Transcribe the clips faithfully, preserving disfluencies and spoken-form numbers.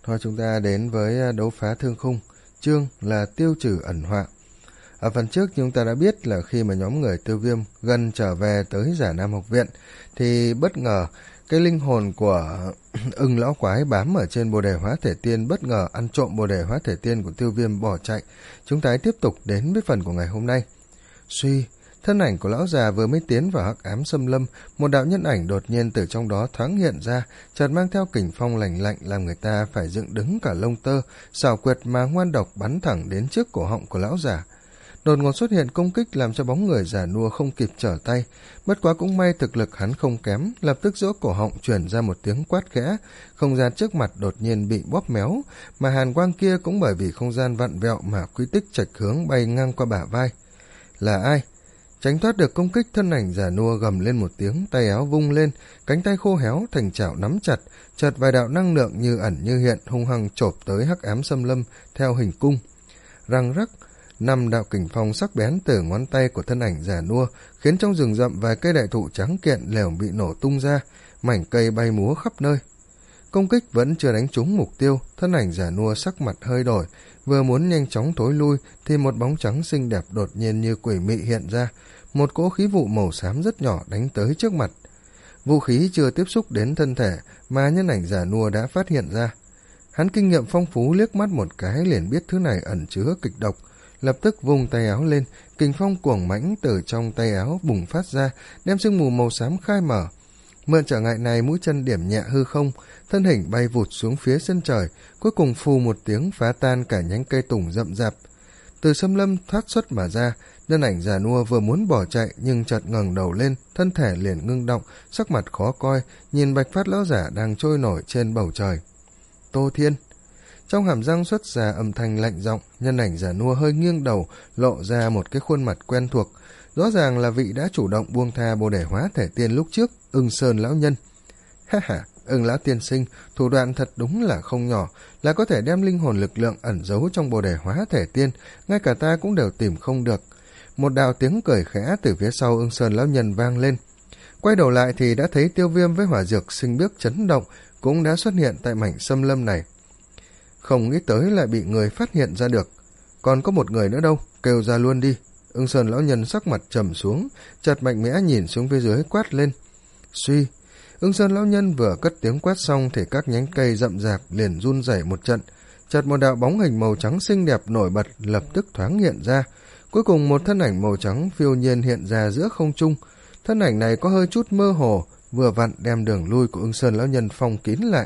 Thôi chúng ta đến với đấu phá thương khung, chương là tiêu trừ ẩn họa. Ở phần trước chúng ta đã biết là khi mà nhóm người Tiêu Viêm gần trở về tới Giả Nam học viện thì bất ngờ cái linh hồn của ưng lão quái bám ở trên bồ đề hóa thể tiên bất ngờ ăn trộm bồ đề hóa thể tiên của Tiêu Viêm bỏ chạy. Chúng ta tiếp tục đến với phần của ngày hôm nay. Suy, thân ảnh của lão già vừa mới tiến vào hắc ám xâm lâm, một đạo nhân ảnh đột nhiên từ trong đó thoáng hiện ra, chợt mang theo kình phong lạnh lạnh làm người ta phải dựng đứng cả lông tơ, xảo quyệt mà ngoan độc bắn thẳng đến trước cổ họng của lão già. Đột ngột xuất hiện công kích làm cho bóng người già nua không kịp trở tay, bất quá cũng may thực lực hắn không kém, lập tức giữa cổ họng truyền ra một tiếng quát khẽ, không gian trước mặt đột nhiên bị bóp méo, mà hàn quang kia cũng bởi vì không gian vặn vẹo mà quy tích chệch hướng bay ngang qua bả vai. Là ai? Tránh thoát được công kích, thân ảnh già nua gầm lên một tiếng, tay áo vung lên, cánh tay khô héo thành chảo nắm chặt, chợt vài đạo năng lượng như ẩn như hiện hung hăng chộp tới hắc ám xâm lâm theo hình cung. Răng rắc, năm đạo kình phong sắc bén từ ngón tay của thân ảnh già nua khiến trong rừng rậm vài cây đại thụ trắng kiện lều bị nổ tung ra, mảnh cây bay múa khắp nơi. Công kích vẫn chưa đánh trúng mục tiêu, thân ảnh già nua sắc mặt hơi đổi, vừa muốn nhanh chóng thối lui thì một bóng trắng xinh đẹp đột nhiên như quỷ mị hiện ra, một cỗ khí vụ màu xám rất nhỏ đánh tới trước mặt. Vũ khí chưa tiếp xúc đến thân thể mà nhân ảnh già nua đã phát hiện ra. Hắn kinh nghiệm phong phú liếc mắt một cái liền biết thứ này ẩn chứa kịch độc, lập tức vung tay áo lên, kình phong cuồng mãnh từ trong tay áo bùng phát ra, đem sương mù màu xám khai mở. Mượn trở ngại này, mũi chân điểm nhẹ hư không, thân hình bay vụt xuống phía chân trời, cuối cùng phù một tiếng phá tan cả nhánh cây tùng rậm rạp. Từ xâm lâm thoát xuất mà ra, nhân ảnh già nua vừa muốn bỏ chạy nhưng chợt ngẩng đầu lên, thân thể liền ngưng động, sắc mặt khó coi, nhìn Bạch Phát lão giả đang trôi nổi trên bầu trời. Tô Thiên. Trong hàm răng xuất ra âm thanh lạnh giọng, nhân ảnh già nua hơi nghiêng đầu, lộ ra một cái khuôn mặt quen thuộc, rõ ràng là vị đã chủ động buông tha bồ đề hóa thể tiên lúc trước, Ưng Sơn lão nhân. Ha ha, Ưng lão tiên sinh, thủ đoạn thật đúng là không nhỏ, là có thể đem linh hồn lực lượng ẩn giấu trong bồ đề hóa thể tiên, ngay cả ta cũng đều tìm không được. Một đạo tiếng cười khẽ từ phía sau Ưng Sơn lão nhân vang lên. Quay đầu lại thì đã thấy Tiêu Viêm với hỏa dược sinh bước chấn động cũng đã xuất hiện tại mảnh xâm lâm này. Không nghĩ tới lại bị người phát hiện ra được. Còn có một người nữa đâu, kêu ra luôn đi. Ưng Sơn lão nhân sắc mặt trầm xuống, chợt mạnh mẽ nhìn xuống phía dưới quát lên. Suy. Ưng Sơn lão nhân vừa cất tiếng quát xong thì các nhánh cây rậm rạp liền run rẩy một trận, chợt một đạo bóng hình màu trắng xinh đẹp nổi bật lập tức thoáng hiện ra, cuối cùng một thân ảnh màu trắng phiêu nhiên hiện ra giữa không trung. Thân ảnh này có hơi chút mơ hồ, vừa vặn đem đường lui của Ưng Sơn lão nhân phong kín lại.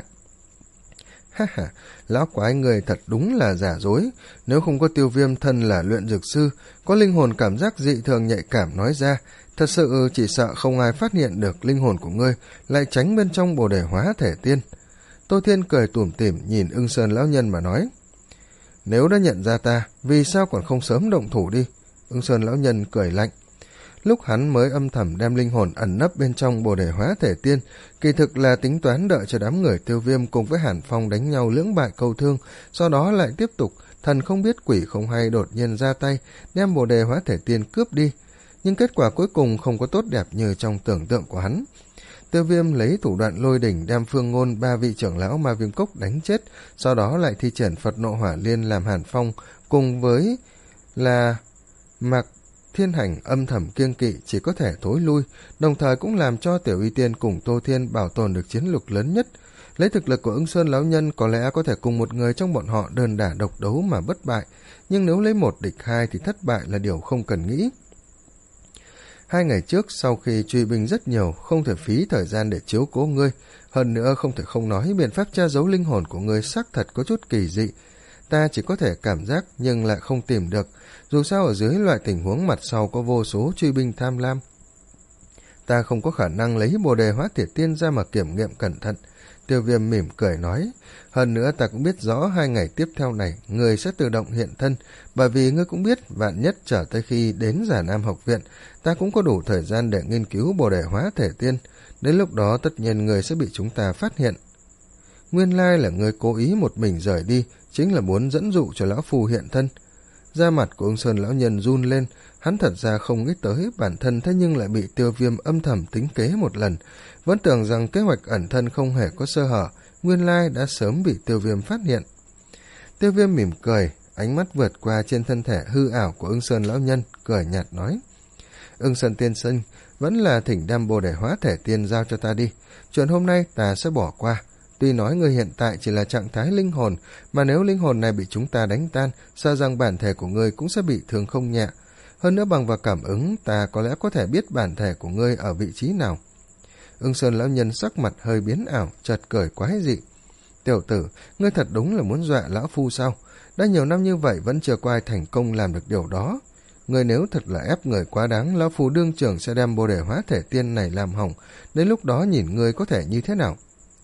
Ha ha, lão quái người thật đúng là giả dối, nếu không có Tiêu Viêm thân là luyện dược sư, có linh hồn cảm giác dị thường nhạy cảm nói ra, thật sự chỉ sợ không ai phát hiện được linh hồn của ngươi lại tránh bên trong bồ đề hóa thể tiên. Tô Thiên cười tủm tỉm nhìn Ưng Sơn lão nhân mà nói. Nếu đã nhận ra ta, vì sao còn không sớm động thủ đi? Ưng Sơn lão nhân cười lạnh. Lúc hắn mới âm thầm đem linh hồn ẩn nấp bên trong bồ đề hóa thể tiên, kỳ thực là tính toán đợi cho đám người Tiêu Viêm cùng với Hàn Phong đánh nhau lưỡng bại câu thương, sau đó lại tiếp tục thần không biết quỷ không hay đột nhiên ra tay đem bồ đề hóa thể tiên cướp đi. Nhưng kết quả cuối cùng không có tốt đẹp như trong tưởng tượng của hắn. Tiêu Viêm lấy thủ đoạn lôi đỉnh đem Phương Ngôn ba vị trưởng lão Ma Viêm Cốc đánh chết, sau đó lại thi triển Phật Nộ Hỏa Liên làm Hàn Phong cùng với là Mạc Thiên Hành âm thầm kiêng kỵ chỉ có thể thối lui, đồng thời cũng làm cho Tiểu Y Tiên cùng Tô Thiên bảo tồn được chiến lược lớn nhất. Lấy thực lực của Ưng Sơn lão nhân có lẽ có thể cùng một người trong bọn họ đơn đả độc đấu mà bất bại, nhưng nếu lấy một địch hai thì thất bại là điều không cần nghĩ. Hai ngày trước sau khi truy binh rất nhiều, không thể phí thời gian để chiếu cố ngươi, hơn nữa không thể không nói biện pháp tra giấu linh hồn của ngươi xác thật có chút kỳ dị. Ta chỉ có thể cảm giác nhưng lại không tìm được, dù sao ở dưới loại tình huống mặt sau có vô số truy binh tham lam. Ta không có khả năng lấy bồ đề hóa thể tiên ra mà kiểm nghiệm cẩn thận. Tiêu Viêm mỉm cười nói, hơn nữa ta cũng biết rõ hai ngày tiếp theo này người sẽ tự động hiện thân, bởi vì ngươi cũng biết vạn nhất trở tới khi đến Giả Nam học viện, ta cũng có đủ thời gian để nghiên cứu bồ đề hóa thể tiên, đến lúc đó tất nhiên người sẽ bị chúng ta phát hiện. Nguyên lai là ngươi cố ý một mình rời đi, chính là muốn dẫn dụ cho lão phù hiện thân. Da mặt của ông Sơn lão nhân run lên, hắn thật ra không nghĩ tới bản thân thế nhưng lại bị Tiêu Viêm âm thầm tính kế một lần, vẫn tưởng rằng kế hoạch ẩn thân không hề có sơ hở, nguyên lai đã sớm bị Tiêu Viêm phát hiện. Tiêu Viêm mỉm cười, ánh mắt vượt qua trên thân thể hư ảo của Ưng Sơn lão nhân, cười nhạt nói: Ưng Sơn tiên sinh, vẫn là thỉnh đem bồ đề hóa thể tiên giao cho ta đi. Chuyện hôm nay ta sẽ bỏ qua. Tuy nói ngươi hiện tại chỉ là trạng thái linh hồn, mà nếu linh hồn này bị chúng ta đánh tan, sợ rằng bản thể của ngươi cũng sẽ bị thương không nhẹ. Hơn nữa bằng vào cảm ứng, ta có lẽ có thể biết bản thể của ngươi ở vị trí nào. Ưng Sơn lão nhân sắc mặt hơi biến ảo, chợt cười quái dị. Tiểu tử, ngươi thật đúng là muốn dọa lão phu sao? Đã nhiều năm như vậy vẫn chưa có ai thành công làm được điều đó. Ngươi nếu thật là ép người quá đáng, lão phu đương trưởng sẽ đem bồ đề hóa thể tiên này làm hỏng, đến lúc đó nhìn ngươi có thể như thế nào?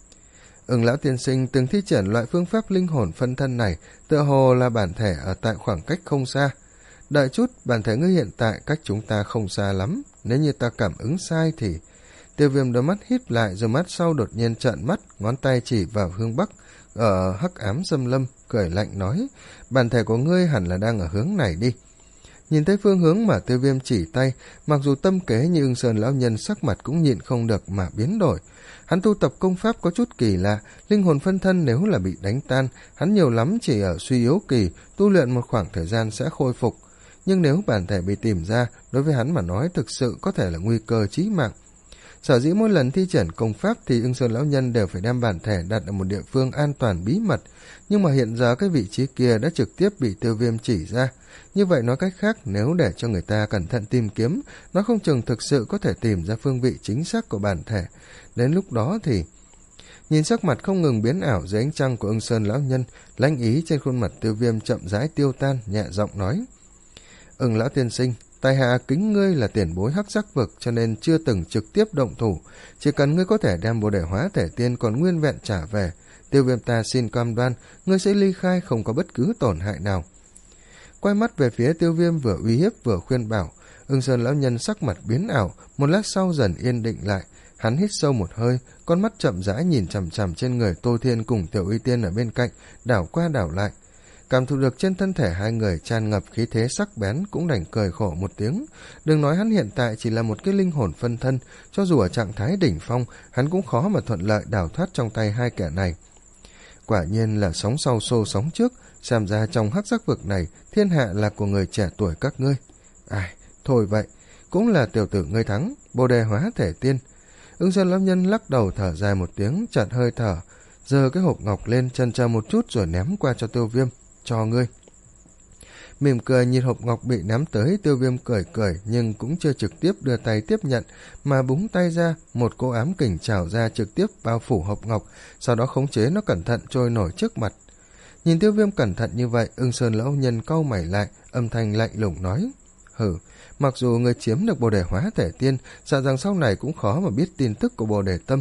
Ưng lão tiên sinh từng thi triển loại phương pháp linh hồn phân thân này, tựa hồ là bản thể ở tại khoảng cách không xa. Đợi chút, bản thể ngươi hiện tại cách chúng ta không xa lắm, nếu như ta cảm ứng sai thì... Tiêu Viêm đôi mắt híp lại, rồi mắt sau đột nhiên trợn mắt, ngón tay chỉ vào hướng bắc ở hắc ám xâm lâm, cười lạnh nói: bản thể của ngươi hẳn là đang ở hướng này đi. Nhìn thấy phương hướng mà Tiêu Viêm chỉ tay, mặc dù tâm kế như Ưng Sơn lão nhân, sắc mặt cũng nhịn không được mà biến đổi. Hắn tu tập công pháp có chút kỳ lạ, linh hồn phân thân nếu là bị đánh tan, hắn nhiều lắm chỉ ở suy yếu kỳ, tu luyện một khoảng thời gian sẽ khôi phục. Nhưng nếu bản thể bị tìm ra, đối với hắn mà nói thực sự có thể là nguy cơ chí mạng. Sở dĩ mỗi lần thi triển công pháp thì Ưng Sơn lão nhân đều phải đem bản thể đặt ở một địa phương an toàn bí mật, nhưng mà hiện giờ cái vị trí kia đã trực tiếp bị Tiêu Viêm chỉ ra. Như vậy nói cách khác, nếu để cho người ta cẩn thận tìm kiếm, nó không chừng thực sự có thể tìm ra phương vị chính xác của bản thể. Đến lúc đó thì... Nhìn sắc mặt không ngừng biến ảo dưới ánh trăng của Ưng Sơn lão nhân, lãnh ý trên khuôn mặt Tiêu Viêm chậm rãi tiêu tan, nhẹ giọng nói: Ưng lão tiên sinh, tài hạ kính ngươi là tiền bối hắc sắc vực, cho nên chưa từng trực tiếp động thủ. Chỉ cần ngươi có thể đem bồ đề hóa thể tiên còn nguyên vẹn trả về, Tiêu Viêm ta xin cam đoan ngươi sẽ ly khai không có bất cứ tổn hại nào. Quay mắt về phía Tiêu Viêm, vừa uy hiếp vừa khuyên bảo. Ưng Sơn lão nhân sắc mặt biến ảo, một lát sau dần yên định lại. Hắn hít sâu một hơi, con mắt chậm rãi nhìn chằm chằm trên người Tô Thiên cùng Tiểu Y Tiên ở bên cạnh, đảo qua đảo lại. Cảm thụ được trên thân thể hai người tràn ngập khí thế sắc bén, cũng đành cười khổ một tiếng. Đừng nói hắn hiện tại chỉ là một cái linh hồn phân thân, cho dù ở trạng thái đỉnh phong, hắn cũng khó mà thuận lợi đào thoát trong tay hai kẻ này. Quả nhiên là sóng sau xô sóng trước, xem ra trong hắc sắc vực này, thiên hạ là của người trẻ tuổi các ngươi. Ai, thôi vậy, cũng là tiểu tử ngươi thắng, bồ đề hóa thể tiên. Ưng Sơn lão nhân lắc đầu thở dài một tiếng, chợt hơi thở, giơ cái hộp ngọc lên, chần chờ một chút rồi ném qua cho Tiêu Viêm. Cho ngươi. Mỉm cười nhìn hộp ngọc bị ném tới, Tiêu Viêm cười cười nhưng cũng chưa trực tiếp đưa tay tiếp nhận, mà búng tay ra, một cỗ ám kình trào ra trực tiếp bao phủ hộp ngọc, sau đó khống chế nó cẩn thận trôi nổi trước mặt. Nhìn Tiêu Viêm cẩn thận như vậy, Ưng Sơn lão nhân cau mày lại, âm thanh lạnh lùng nói: Hừ, mặc dù người chiếm được bồ đề hóa thể tiên, sợ rằng sau này cũng khó mà biết tin tức của bồ đề tâm.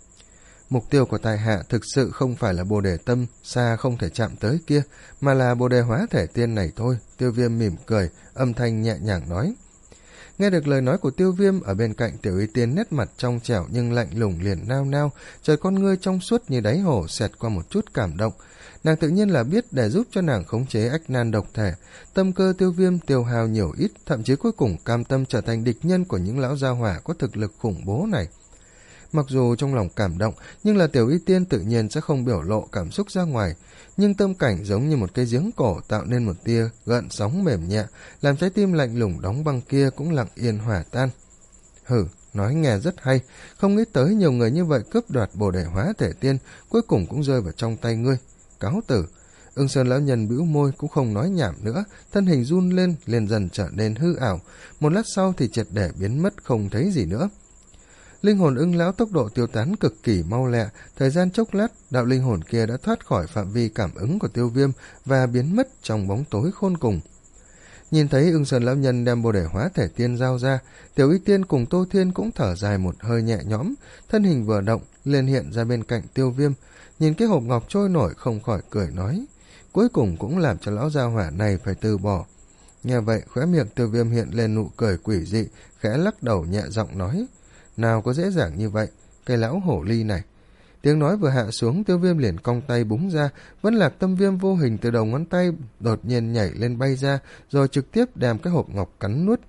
Mục tiêu của tài hạ thực sự không phải là bồ đề tâm xa không thể chạm tới kia, mà là bồ đề hóa thể tiên này thôi. Tiêu Viêm mỉm cười, âm thanh nhẹ nhàng nói. Nghe được lời nói của Tiêu Viêm, ở bên cạnh Tiểu Y Tiên nét mặt trong trẻo nhưng lạnh lùng liền nao nao, trời con ngươi trong suốt như đáy hồ xẹt qua một chút cảm động. Nàng tự nhiên là biết để giúp cho nàng khống chế ách nan độc thể, tâm cơ Tiêu Viêm tiêu hao nhiều ít, thậm chí cuối cùng cam tâm trở thành địch nhân của những lão gia hỏa có thực lực khủng bố này. Mặc dù trong lòng cảm động, nhưng là Tiểu Y Tiên tự nhiên sẽ không biểu lộ cảm xúc ra ngoài, nhưng tâm cảnh giống như một cây giếng cổ tạo nên một tia gợn sóng mềm nhẹ, làm trái tim lạnh lùng đóng băng kia cũng lặng yên hòa tan. Hử, nói nghe rất hay, không nghĩ tới nhiều người như vậy cướp đoạt bồ đề hóa thể tiên, cuối cùng cũng rơi vào trong tay ngươi. Cáo tử. Ưng Sơn lão nhân bĩu môi cũng không nói nhảm nữa, thân hình run lên, liền dần trở nên hư ảo, một lát sau thì triệt để biến mất không thấy gì nữa. Linh hồn Ưng lão tốc độ tiêu tán cực kỳ mau lẹ, thời gian chốc lát, đạo linh hồn kia đã thoát khỏi phạm vi cảm ứng của Tiêu Viêm và biến mất trong bóng tối khôn cùng. Nhìn thấy Ưng Sơn lão nhân đem bồ đề hóa thể tiên giao ra, Tiểu Y Tiên cùng Tô Thiên cũng thở dài một hơi nhẹ nhõm, thân hình vừa động liền hiện ra bên cạnh Tiêu Viêm, nhìn cái hộp ngọc trôi nổi không khỏi cười nói, cuối cùng cũng làm cho lão gia hỏa này phải từ bỏ. Nghe vậy, khóe miệng Tiêu Viêm hiện lên nụ cười quỷ dị, khẽ lắc đầu nhẹ giọng nói, nào có dễ dàng như vậy, cái lão hổ ly này. Tiếng nói vừa hạ xuống, Tiêu Viêm liền cong tay búng ra, vẫn lạc tâm viêm vô hình từ đầu ngón tay đột nhiên nhảy lên bay ra, rồi trực tiếp đem cái hộp ngọc cắn nuốt.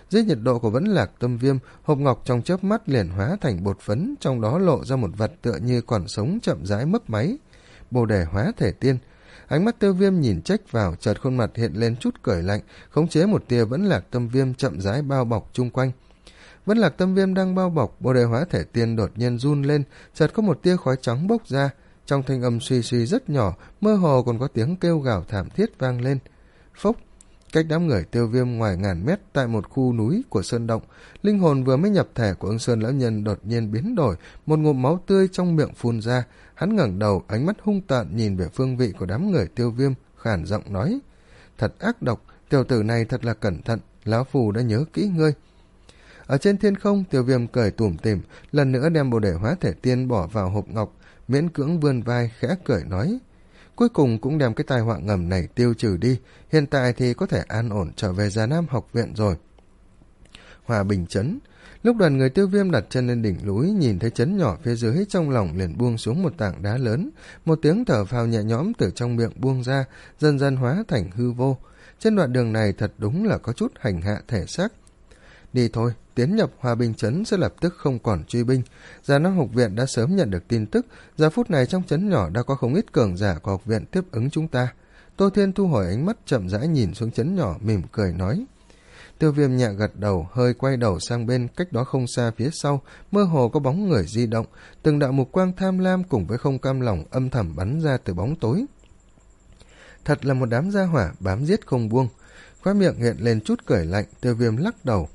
Dưới nhiệt độ của Vẫn Lạc Tâm Viêm, hộp ngọc trong chớp mắt liền hóa thành bột phấn, trong đó lộ ra một vật tựa như còn sống chậm rãi mấp máy. Bồ đề hóa thể tiên. Ánh mắt Tiêu Viêm nhìn trách vào, chợt khuôn mặt hiện lên chút cười lạnh, khống chế một tia Vẫn Lạc Tâm Viêm chậm rãi bao bọc chung quanh. Vẫn Lạc Tâm Viêm đang bao bọc, bồ đề hóa thể tiên đột nhiên run lên, chợt có một tia khói trắng bốc ra, trong thanh âm suy suy rất nhỏ, mơ hồ còn có tiếng kêu gào thảm thiết vang lên. Phốc. Cách đám người Tiêu Viêm ngoài ngàn mét, tại một khu núi của sơn động, linh hồn vừa mới nhập thể của Ưng Sơn lão nhân đột nhiên biến đổi, một ngụm máu tươi trong miệng phun ra. Hắn ngẩng đầu, ánh mắt hung tợn nhìn về phương vị của đám người Tiêu Viêm, khàn giọng nói: Thật ác độc, tiểu tử này thật là cẩn thận, lão phù đã nhớ kỹ ngươi. Ở trên thiên không, Tiêu Viêm cười tủm tỉm, lần nữa đem bồ đề hóa thể tiên bỏ vào hộp ngọc, miễn cưỡng vươn vai khẽ cười nói: Cuối cùng cũng đem cái tai họa ngầm này tiêu trừ đi, hiện tại thì có thể an ổn trở về Già Nam học viện rồi. Hòa Bình trấn. Lúc đoàn người Tiêu Viêm đặt chân lên đỉnh núi, nhìn thấy trấn nhỏ phía dưới, trong lòng liền buông xuống một tảng đá lớn, một tiếng thở phào nhẹ nhõm từ trong miệng buông ra, dần dần hóa thành hư vô. Trên đoạn đường này thật đúng là có chút hành hạ thể xác. Đi thôi, tiến nhập Hòa Bình trấn sẽ lập tức không còn truy binh. Già Nam học viện đã sớm nhận được tin tức, giờ phút này trong trấn nhỏ đã có không ít cường giả của học viện tiếp ứng chúng ta. Tô Thiên thu hồi ánh mắt, chậm rãi nhìn xuống trấn nhỏ, mỉm cười nói. Tiêu Viêm nhẹ gật đầu, hơi quay đầu sang bên, cách đó không xa phía sau, mơ hồ có bóng người di động, từng đạo mục quang tham lam cùng với không cam lòng âm thầm bắn ra từ bóng tối. Thật là một đám gia hỏa bám giết không buông. Khóe miệng hiện lên chút cười lạnh, Tiêu Viêm lắc đầu.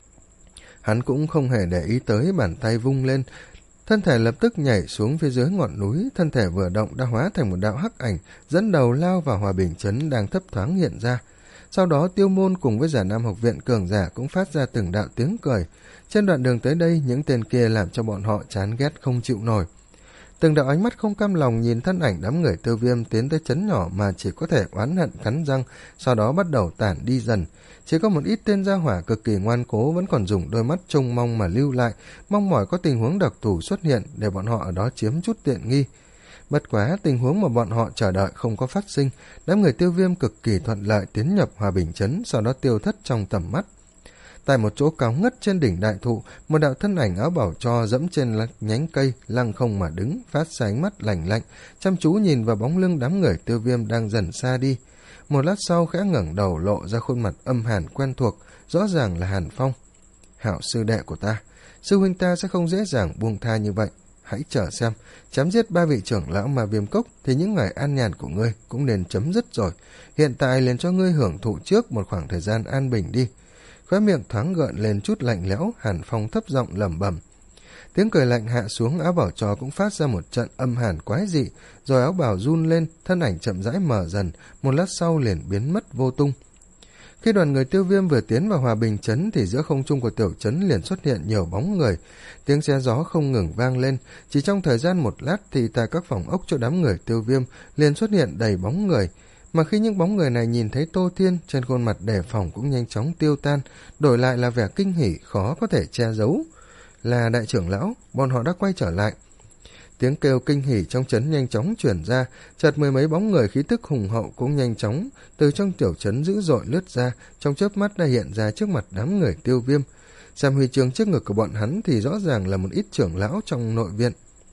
Hắn cũng không hề để ý tới, bàn tay vung lên, thân thể lập tức nhảy xuống phía dưới ngọn núi, thân thể vừa động đã hóa thành một đạo hắc ảnh, dẫn đầu lao vào Hòa Bình trấn đang thấp thoáng hiện ra. Sau đó Tiêu Môn cùng với Già Nam học viện cường giả cũng phát ra từng đạo tiếng cười. Trên đoạn đường tới đây, những tên kia làm cho bọn họ chán ghét không chịu nổi. Từng đạo ánh mắt không cam lòng nhìn thân ảnh đám người Tiêu Viêm tiến tới trấn nhỏ mà chỉ có thể oán hận cắn răng, sau đó bắt đầu tản đi dần. Chỉ có một ít tên gia hỏa cực kỳ ngoan cố vẫn còn dùng đôi mắt trông mong mà lưu lại, mong mỏi có tình huống đặc thù xuất hiện để bọn họ ở đó chiếm chút tiện nghi. Bất quá tình huống mà bọn họ chờ đợi không có phát sinh, đám người Tiêu Viêm cực kỳ thuận lợi tiến nhập Hòa Bình trấn, sau đó tiêu thất trong tầm mắt. Tại một chỗ cao ngất trên đỉnh đại thụ, một đạo thân ảnh áo bảo cho dẫm trên nhánh cây lăng không mà đứng, phát ra ánh mắt lạnh lạnh, chăm chú nhìn vào bóng lưng đám người Tiêu Viêm đang dần xa đi. Một lát sau khẽ ngẩng đầu lộ ra khuôn mặt âm hàn quen thuộc, rõ ràng là Hàn Phong. Hảo sư đệ của ta, sư huynh ta sẽ không dễ dàng buông tha như vậy. Hãy chờ xem, chém giết ba vị trưởng lão mà Viêm Cốc thì những ngày an nhàn của ngươi cũng nên chấm dứt rồi. Hiện tại liền cho ngươi hưởng thụ trước một khoảng thời gian an bình đi. Khóe miệng thoáng gợn lên chút lạnh lẽo, Hàn Phong thấp giọng lẩm bẩm. Tiếng cười lạnh hạ xuống, áo bảo trò cũng phát ra một trận âm hàn quái dị, rồi áo bào run lên, thân ảnh chậm rãi mở dần, một lát sau liền biến mất vô tung. Khi đoàn người Tiêu Viêm vừa tiến vào Hòa Bình trấn thì giữa không trung của tiểu trấn liền xuất hiện nhiều bóng người, tiếng xe gió không ngừng vang lên. Chỉ trong thời gian một lát thì tại các phòng ốc cho đám người Tiêu Viêm liền xuất hiện đầy bóng người, mà khi những bóng người này nhìn thấy Tô Thiên, trên khuôn mặt đề phòng cũng nhanh chóng tiêu tan, đổi lại là vẻ kinh hỉ khó có thể che giấu. Là đại trưởng lão, bọn họ đã quay trở lại. Tiếng kêu kinh hỉ trong trấn nhanh chóng chuyển ra, chợt mười mấy bóng người khí tức hùng hậu cũng nhanh chóng từ trong tiểu trấn dữ dội lướt ra, trong chớp mắt đã hiện ra trước mặt đám người Tiêu Viêm. Xem huy chương trước ngực của bọn hắn thì rõ ràng là một ít trưởng lão trong nội viện.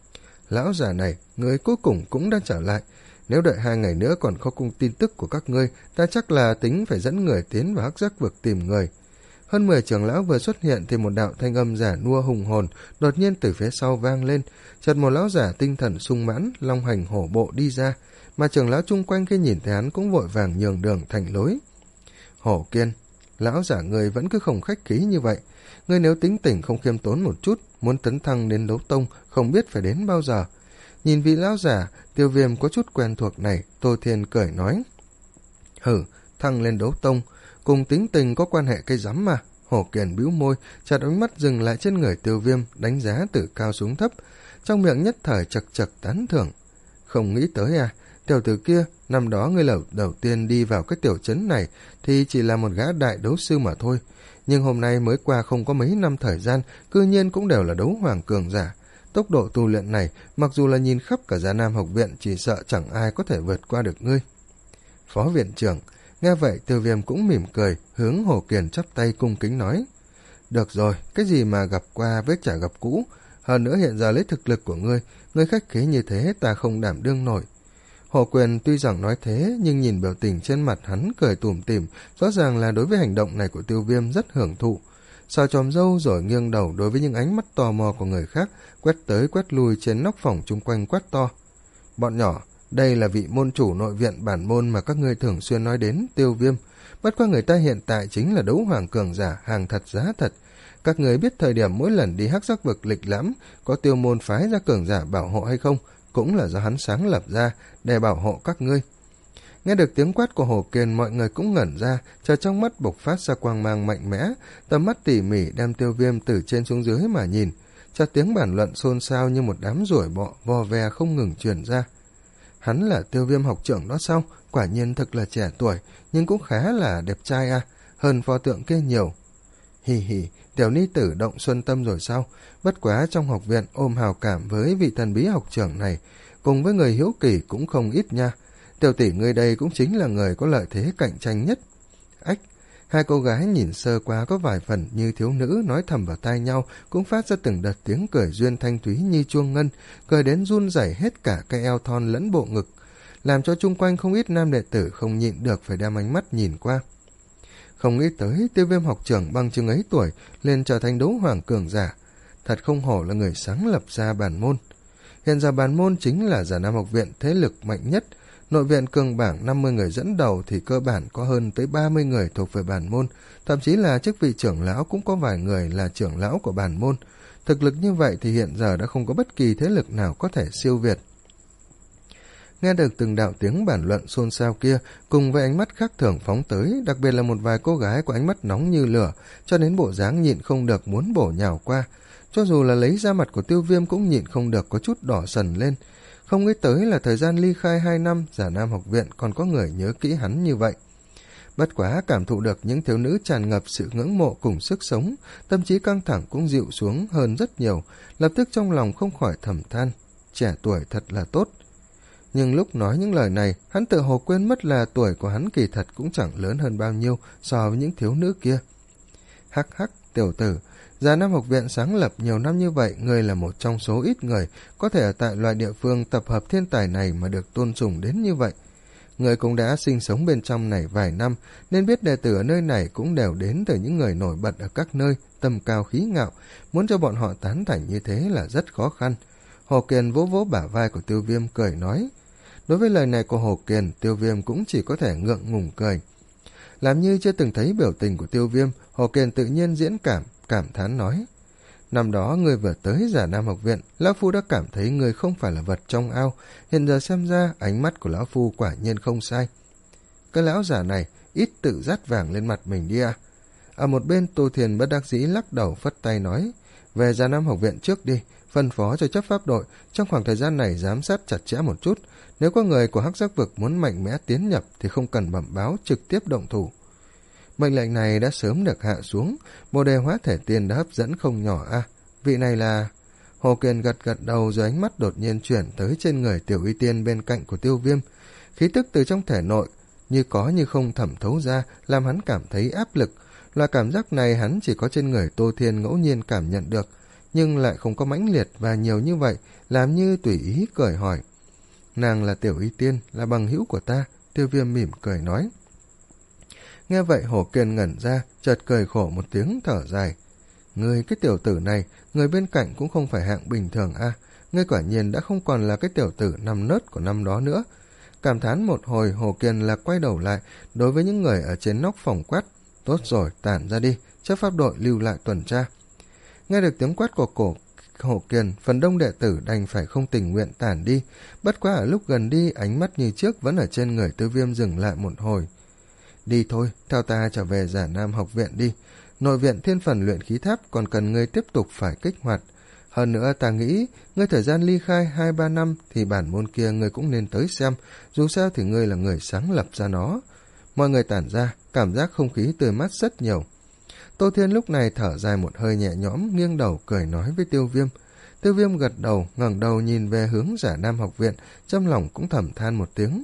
Lão già này, người cuối cùng cũng đã trở lại. Nếu đợi hai ngày nữa còn không cung tin tức của các ngươi, ta chắc là tính phải dẫn người tiến vào hắc giác vực tìm người. Hơn mười trưởng lão vừa xuất hiện thì một đạo thanh âm giả nua hùng hồn đột nhiên từ phía sau vang lên, chợt một lão giả tinh thần sung mãn, long hành hổ bộ đi ra, mà trưởng lão chung quanh khi nhìn thấy hắn cũng vội vàng nhường đường thành lối. Hổ Kiên, lão giả người vẫn cứ không khách khí như vậy, ngươi nếu tính tình không khiêm tốn một chút, muốn tấn thăng đến đấu tông không biết phải đến bao giờ. Nhìn vị lão giả, Tiêu Viêm có chút quen thuộc này, Tô Thiên cười nói. Hử, thăng lên đấu tông, cùng tính tình có quan hệ cây rắm mà. Hổ Kiền bĩu môi, chặt ánh mắt dừng lại trên người Tiêu Viêm, đánh giá từ cao xuống thấp, trong miệng nhất thời chật chật tán thưởng. Không nghĩ tới à, tiểu tử kia, năm đó ngươi lẩu đầu tiên đi vào cái tiểu trấn này thì chỉ là một gã đại đấu sư mà thôi, nhưng hôm nay mới qua không có mấy năm thời gian, cư nhiên cũng đều là đấu hoàng cường giả. Tốc độ tu luyện này, mặc dù là nhìn khắp cả Già Nam học viện, chỉ sợ chẳng ai có thể vượt qua được ngươi. Phó viện trưởng, Nghe vậy Tiêu Viêm cũng mỉm cười, hướng Hồ Kiền chắp tay cung kính nói: Được rồi, cái gì mà gặp qua với chả gặp cũ, hơn nữa hiện giờ lấy thực lực của ngươi, ngươi khách khí như thế ta không đảm đương nổi. Hồ Quyền tuy rằng nói thế, nhưng nhìn biểu tình trên mặt hắn cười tủm tỉm, rõ ràng là đối với hành động này của Tiêu Viêm rất hưởng thụ. Sờ chòm râu rồi nghiêng đầu đối với những ánh mắt tò mò của người khác, quét tới quét lui trên nóc phòng chung quanh quát to: Bọn nhỏ, đây là vị môn chủ nội viện bản môn mà các ngươi thường xuyên nói đến, Tiêu Viêm. Bất qua người ta hiện tại chính là đấu hoàng cường giả, hàng thật giá thật. Các người biết thời điểm mỗi lần đi hắc sắc vực lịch lãm có Tiêu môn phái ra cường giả bảo hộ hay không, cũng là do hắn sáng lập ra để bảo hộ các ngươi. Nghe được tiếng quát của Hồ Kiền, mọi người cũng ngẩn ra, chờ trong mắt bộc phát ra quang mang mạnh mẽ, tầm mắt tỉ mỉ đem Tiêu Viêm từ trên xuống dưới mà nhìn, cho tiếng bàn luận xôn xao như một đám ruồi bọ vò ve không ngừng truyền ra. Hắn là Tiêu Viêm học trưởng đó sao? Quả nhiên thật là trẻ tuổi, nhưng cũng khá là đẹp trai à, hơn pho tượng kia nhiều. Hì hì, tiểu ni tử động xuân tâm rồi sao? Bất quá trong học viện ôm hào cảm với vị thần bí học trưởng này, cùng với người hiếu kỳ cũng không ít nha. Tiểu tỷ ngươi đây cũng chính là người có lợi thế cạnh tranh nhất. Ách, hai cô gái nhìn sơ qua có vài phần như thiếu nữ nói thầm vào tai nhau, cũng phát ra từng đợt tiếng cười duyên thanh thúy như chuông ngân, cười đến run rẩy hết cả cái eo thon lẫn bộ ngực, làm cho chung quanh không ít nam đệ tử không nhịn được phải đem ánh mắt nhìn qua. Không nghĩ tới Tiêu Viêm học trưởng bằng chừng ấy tuổi lên trở thành đấu hoàng cường giả, thật không hổ là người sáng lập ra bản môn. Hiện giờ bản môn chính là Già Nam học viện thế lực mạnh nhất. Nội viện cường bảng năm mươi người dẫn đầu thì cơ bản có hơn tới ba mươi người thuộc về bản môn, thậm chí là chức vị trưởng lão cũng có vài người là trưởng lão của bản môn. Thực lực như vậy thì hiện giờ đã không có bất kỳ thế lực nào có thể siêu việt. Nghe được từng đạo tiếng bàn luận xôn xao kia, cùng với ánh mắt khác thường phóng tới, đặc biệt là một vài cô gái có ánh mắt nóng như lửa, cho đến bộ dáng nhịn không được muốn bổ nhào qua. Cho dù là lấy ra mặt của Tiêu Viêm cũng nhịn không được có chút đỏ sần lên. Không nghĩ tới là thời gian ly khai hai năm, Già Nam học viện còn có người nhớ kỹ hắn như vậy. Bất quá cảm thụ được những thiếu nữ tràn ngập sự ngưỡng mộ cùng sức sống, tâm trí căng thẳng cũng dịu xuống hơn rất nhiều, lập tức trong lòng không khỏi thầm than, trẻ tuổi thật là tốt. Nhưng lúc nói những lời này, hắn tự hồ quên mất là tuổi của hắn kỳ thật cũng chẳng lớn hơn bao nhiêu so với những thiếu nữ kia. Hắc hắc, tiểu tử, Già Nam học viện sáng lập nhiều năm như vậy, ngươi là một trong số ít người có thể ở tại loại địa phương tập hợp thiên tài này mà được tôn sùng đến như vậy. Ngươi cũng đã sinh sống bên trong này vài năm, nên biết đệ tử ở nơi này cũng đều đến từ những người nổi bật ở các nơi, tầm cao khí ngạo, muốn cho bọn họ tán thành như thế là rất khó khăn. Hồ Kiền vỗ vỗ bả vai của Tiêu Viêm cười nói. Đối với lời này của Hồ Kiền, Tiêu Viêm cũng chỉ có thể ngượng ngùng cười. Làm như chưa từng thấy biểu tình của Tiêu Viêm, Hồ Kiền tự nhiên diễn cảm, cảm thán nói. Năm đó ngươi vừa tới Già Nam học viện, lão phu đã cảm thấy ngươi không phải là vật trong ao, hiện giờ xem ra ánh mắt của lão phu quả nhiên không sai. Cái lão giả này ít tự dắt vàng lên mặt mình đi à. Ở một bên Tô Thiền bất đắc dĩ lắc đầu phất tay nói, về Già Nam học viện trước đi, phân phó cho chấp pháp đội trong khoảng thời gian này giám sát chặt chẽ một chút, nếu có người của hắc giác vực muốn mạnh mẽ tiến nhập thì không cần bẩm báo, trực tiếp động thủ. Mệnh lệnh này đã sớm được hạ xuống, Bồ Đề Hóa Thể Tiên đã hấp dẫn không nhỏ a. À, vị này là... Hồ Kiền gật gật đầu rồi ánh mắt đột nhiên chuyển tới trên người Tiểu Y Tiên bên cạnh của Tiêu Viêm. Khí tức từ trong thể nội như có như không thẩm thấu ra, làm hắn cảm thấy áp lực. Loại cảm giác này hắn chỉ có trên người Tô Thiên ngẫu nhiên cảm nhận được, nhưng lại không có mãnh liệt và nhiều như vậy, làm như tùy ý cười hỏi. Nàng là Tiểu Y Tiên, là bằng hữu của ta, Tiêu Viêm mỉm cười nói. Nghe vậy Hồ Kiền ngẩn ra, chợt cười khổ một tiếng thở dài. Ngươi cái tiểu tử này, người bên cạnh cũng không phải hạng bình thường a, à, ngươi quả nhiên đã không còn là cái tiểu tử năm nớt của năm đó nữa. Cảm thán một hồi, Hồ Kiền là quay đầu lại, đối với những người ở trên nóc phòng quát. Tốt rồi, tản ra đi, chấp pháp đội lưu lại tuần tra. Nghe được tiếng quát của cổ Hồ Kiền, phần đông đệ tử đành phải không tình nguyện tản đi, bất quá ở lúc gần đi, ánh mắt như trước vẫn ở trên người Tiêu Viêm dừng lại một hồi. Đi thôi, theo ta trở về Già Nam học viện đi. Nội viện thiên phần luyện khí tháp còn cần ngươi tiếp tục phải kích hoạt. Hơn nữa ta nghĩ, ngươi thời gian ly khai hai ba năm thì bản môn kia ngươi cũng nên tới xem, dù sao thì ngươi là người sáng lập ra nó. Mọi người tản ra, cảm giác không khí tươi mát rất nhiều. Tô Thiên lúc này thở dài một hơi nhẹ nhõm, nghiêng đầu cười nói với Tiêu Viêm. Tiêu Viêm gật đầu, ngẩng đầu nhìn về hướng Già Nam học viện, trong lòng cũng thầm than một tiếng.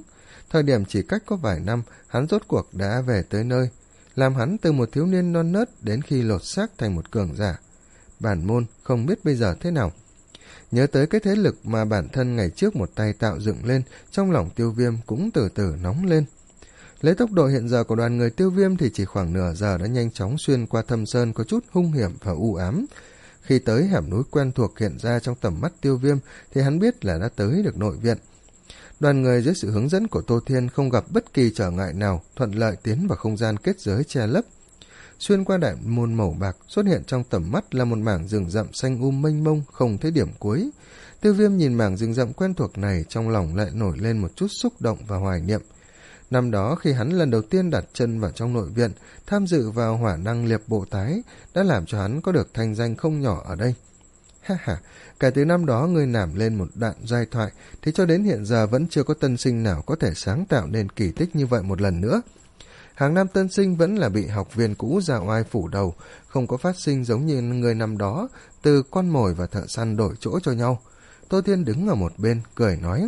Thời điểm chỉ cách có vài năm, hắn rốt cuộc đã về tới nơi, làm hắn từ một thiếu niên non nớt đến khi lột xác thành một cường giả. Bản môn không biết bây giờ thế nào. Nhớ tới cái thế lực mà bản thân ngày trước một tay tạo dựng lên, trong lòng Tiêu Viêm cũng từ từ nóng lên. Lấy tốc độ hiện giờ của đoàn người Tiêu Viêm thì chỉ khoảng nửa giờ đã nhanh chóng xuyên qua thâm sơn có chút hung hiểm và u ám. Khi tới hẻm núi quen thuộc hiện ra trong tầm mắt Tiêu Viêm thì hắn biết là đã tới được nội viện. Đoàn người dưới sự hướng dẫn của Tô Thiên không gặp bất kỳ trở ngại nào, thuận lợi tiến vào không gian kết giới che lấp. Xuyên qua đại môn màu bạc, xuất hiện trong tầm mắt là một mảng rừng rậm xanh um mênh mông, không thấy điểm cuối. Tiêu Viêm nhìn mảng rừng rậm quen thuộc này, trong lòng lại nổi lên một chút xúc động và hoài niệm. Năm đó khi hắn lần đầu tiên đặt chân vào trong nội viện, tham dự vào hỏa năng liệp bộ tái, đã làm cho hắn có được thanh danh không nhỏ ở đây. Ha ha, kể từ năm đó ngươi nảm lên một đoạn giai thoại, thì cho đến hiện giờ vẫn chưa có tân sinh nào có thể sáng tạo nên kỳ tích như vậy một lần nữa. Hàng năm tân sinh vẫn là bị học viên cũ ra oai phủ đầu, không có phát sinh giống như người năm đó, từ con mồi và thợ săn đổi chỗ cho nhau. Tô Thiên đứng ở một bên, cười nói.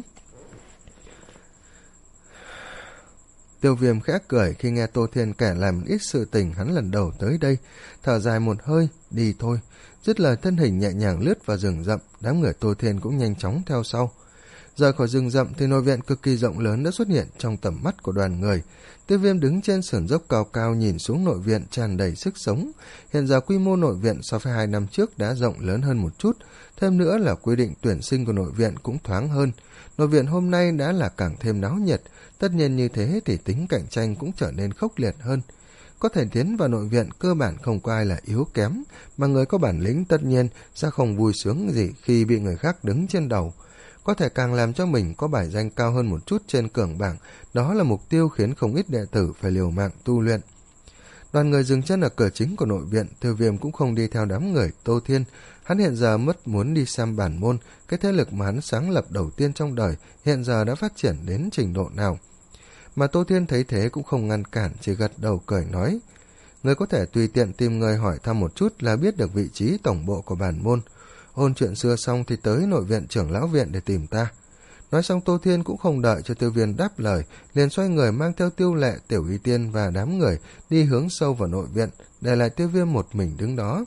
Tiêu Viêm khẽ cười khi nghe Tô Thiên kể lại một ít sự tình hắn lần đầu tới đây, thở dài một hơi, đi thôi. Dứt lời thân hình nhẹ nhàng lướt vào rừng rậm, đám người Tô Thiên cũng nhanh chóng theo sau. Rời khỏi rừng rậm thì nội viện cực kỳ rộng lớn đã xuất hiện trong tầm mắt của đoàn người. Tiêu Viêm đứng trên sườn dốc cao cao nhìn xuống nội viện tràn đầy sức sống. Hiện giờ quy mô nội viện so với hai năm trước đã rộng lớn hơn một chút, thêm nữa là quy định tuyển sinh của nội viện cũng thoáng hơn. Nội viện hôm nay đã là càng thêm náo nhiệt, tất nhiên như thế thì tính cạnh tranh cũng trở nên khốc liệt hơn. Có thể tiến vào nội viện cơ bản không có ai là yếu kém, mà người có bản lĩnh tất nhiên sẽ không vui sướng gì khi bị người khác đứng trên đầu. Có thể càng làm cho mình có bài danh cao hơn một chút trên cường bảng, đó là mục tiêu khiến không ít đệ tử phải liều mạng tu luyện. Đoàn người dừng chân ở cửa chính của nội viện, Tiêu Viêm cũng không đi theo đám người Tô Thiên. Hắn hiện giờ mất muốn đi xem bản môn, cái thế lực mà hắn sáng lập đầu tiên trong đời hiện giờ đã phát triển đến trình độ nào. Mà Tô Thiên thấy thế cũng không ngăn cản, chỉ gật đầu cười nói. Người có thể tùy tiện tìm người hỏi thăm một chút là biết được vị trí tổng bộ của bản môn. Ôn chuyện xưa xong thì tới nội viện trưởng lão viện để tìm ta. Nói xong Tô Thiên cũng không đợi cho Tiêu Viêm đáp lời, liền xoay người mang theo Tiêu Lệ, Tiểu Y Tiên và đám người đi hướng sâu vào nội viện, để lại Tiêu Viêm một mình đứng đó.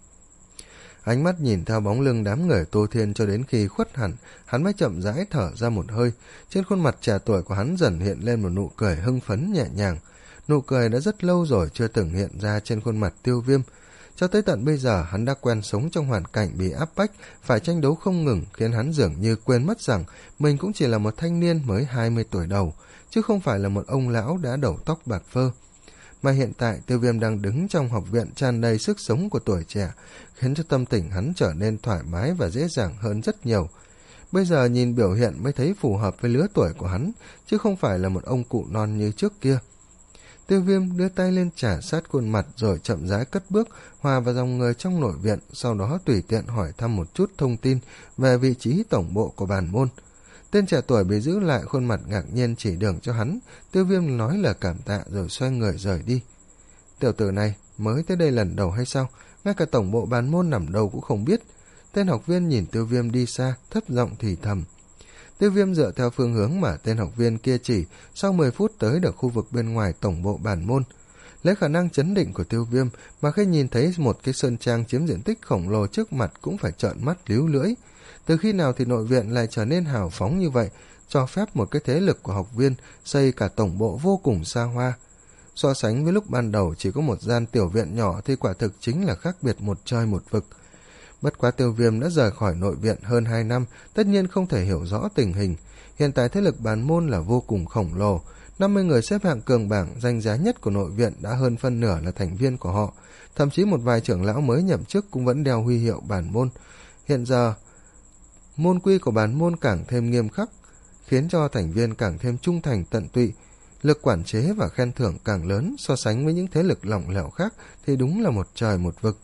Ánh mắt nhìn theo bóng lưng đám người Tô Thiên cho đến khi khuất hẳn, hắn mới chậm rãi thở ra một hơi. Trên khuôn mặt trẻ tuổi của hắn dần hiện lên một nụ cười hưng phấn nhẹ nhàng. Nụ cười đã rất lâu rồi chưa từng hiện ra trên khuôn mặt Tiêu Viêm. Cho tới tận bây giờ hắn đã quen sống trong hoàn cảnh bị áp bách, phải tranh đấu không ngừng, khiến hắn dường như quên mất rằng mình cũng chỉ là một thanh niên mới hai mươi tuổi đầu, chứ không phải là một ông lão đã đầu tóc bạc phơ. Mà hiện tại Tiêu Viêm đang đứng trong học viện tràn đầy sức sống của tuổi trẻ, khiến cho tâm tình hắn trở nên thoải mái và dễ dàng hơn rất nhiều. Bây giờ nhìn biểu hiện mới thấy phù hợp với lứa tuổi của hắn, chứ không phải là một ông cụ non như trước kia. Tiêu Viêm đưa tay lên trà sát khuôn mặt rồi chậm rãi cất bước hòa vào dòng người trong nội viện, sau đó tùy tiện hỏi thăm một chút thông tin về vị trí tổng bộ của bản môn. Tên trẻ tuổi bị giữ lại khuôn mặt ngạc nhiên chỉ đường cho hắn. Tiêu Viêm nói là cảm tạ rồi xoay người rời đi. Tiểu tử này mới tới đây lần đầu hay sao? Ngay cả tổng bộ bản môn nằm đâu cũng không biết. Tên học viên nhìn Tiêu Viêm đi xa, thấp giọng thì thầm. Tiêu Viêm dựa theo phương hướng mà tên học viên kia chỉ, sau mười phút tới được khu vực bên ngoài tổng bộ bản môn. Lấy khả năng chấn định của Tiêu Viêm mà khi nhìn thấy một cái sơn trang chiếm diện tích khổng lồ trước mặt cũng phải trợn mắt líu lưỡi. Từ khi nào thì nội viện lại trở nên hào phóng như vậy, cho phép một cái thế lực của học viên xây cả tổng bộ vô cùng xa hoa. So sánh với lúc ban đầu chỉ có một gian tiểu viện nhỏ thì quả thực chính là khác biệt một trời một vực. Bất quá Tiêu Viêm đã rời khỏi nội viện hơn hai năm, tất nhiên không thể hiểu rõ tình hình. Hiện tại thế lực bản môn là vô cùng khổng lồ, năm mươi người xếp hạng cường bảng danh giá nhất của nội viện đã hơn phân nửa là thành viên của họ. Thậm chí một vài trưởng lão mới nhậm chức cũng vẫn đeo huy hiệu bản môn. Hiện giờ, môn quy của bản môn càng thêm nghiêm khắc, khiến cho thành viên càng thêm trung thành tận tụy. Lực quản chế và khen thưởng càng lớn, so sánh với những thế lực lỏng lẻo khác thì đúng là một trời một vực.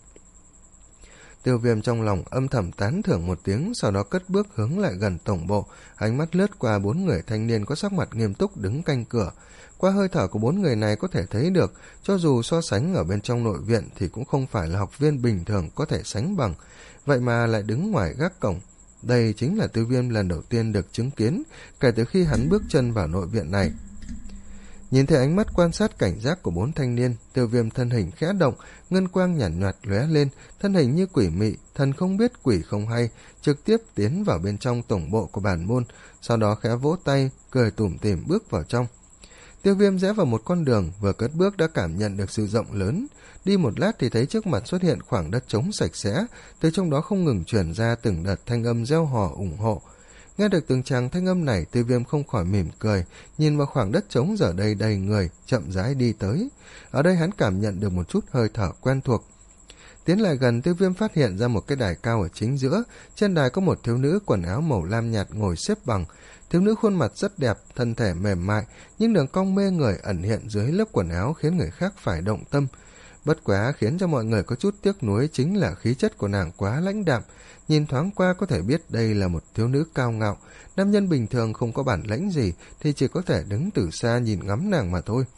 Tiêu Viêm trong lòng âm thầm tán thưởng một tiếng, sau đó cất bước hướng lại gần tổng bộ, ánh mắt lướt qua bốn người thanh niên có sắc mặt nghiêm túc đứng canh cửa. Qua hơi thở của bốn người này có thể thấy được, cho dù so sánh ở bên trong nội viện thì cũng không phải là học viên bình thường có thể sánh bằng, vậy mà lại đứng ngoài gác cổng. Đây chính là Tiêu Viêm lần đầu tiên được chứng kiến kể từ khi hắn bước chân vào nội viện này. Nhìn thấy ánh mắt quan sát cảnh giác của bốn thanh niên, Tiêu Viêm thân hình khẽ động, ngân quang nhàn nhạt lóe lên, thân hình như quỷ mị, thần không biết quỷ không hay, trực tiếp tiến vào bên trong tổng bộ của bản môn, sau đó khẽ vỗ tay, cười tủm tỉm bước vào trong. Tiêu Viêm rẽ vào một con đường, vừa cất bước đã cảm nhận được sự rộng lớn. Đi một lát thì thấy trước mặt xuất hiện khoảng đất trống sạch sẽ, từ trong đó không ngừng truyền ra từng đợt thanh âm reo hò ủng hộ. Nghe được từng tràng thanh âm này, Tiêu Viêm không khỏi mỉm cười, nhìn vào khoảng đất trống giờ đây đầy người, chậm rãi đi tới. Ở đây hắn cảm nhận được một chút hơi thở quen thuộc. Tiến lại gần, Tiêu Viêm phát hiện ra một cái đài cao ở chính giữa, trên đài có một thiếu nữ quần áo màu lam nhạt ngồi xếp bằng. Thiếu nữ khuôn mặt rất đẹp, thân thể mềm mại, nhưng đường cong mê người ẩn hiện dưới lớp quần áo khiến người khác phải động tâm. Bất quá khiến cho mọi người có chút tiếc nuối chính là khí chất của nàng quá lãnh đạm, nhìn thoáng qua có thể biết đây là một thiếu nữ cao ngạo, nam nhân bình thường không có bản lĩnh gì thì chỉ có thể đứng từ xa nhìn ngắm nàng mà thôi.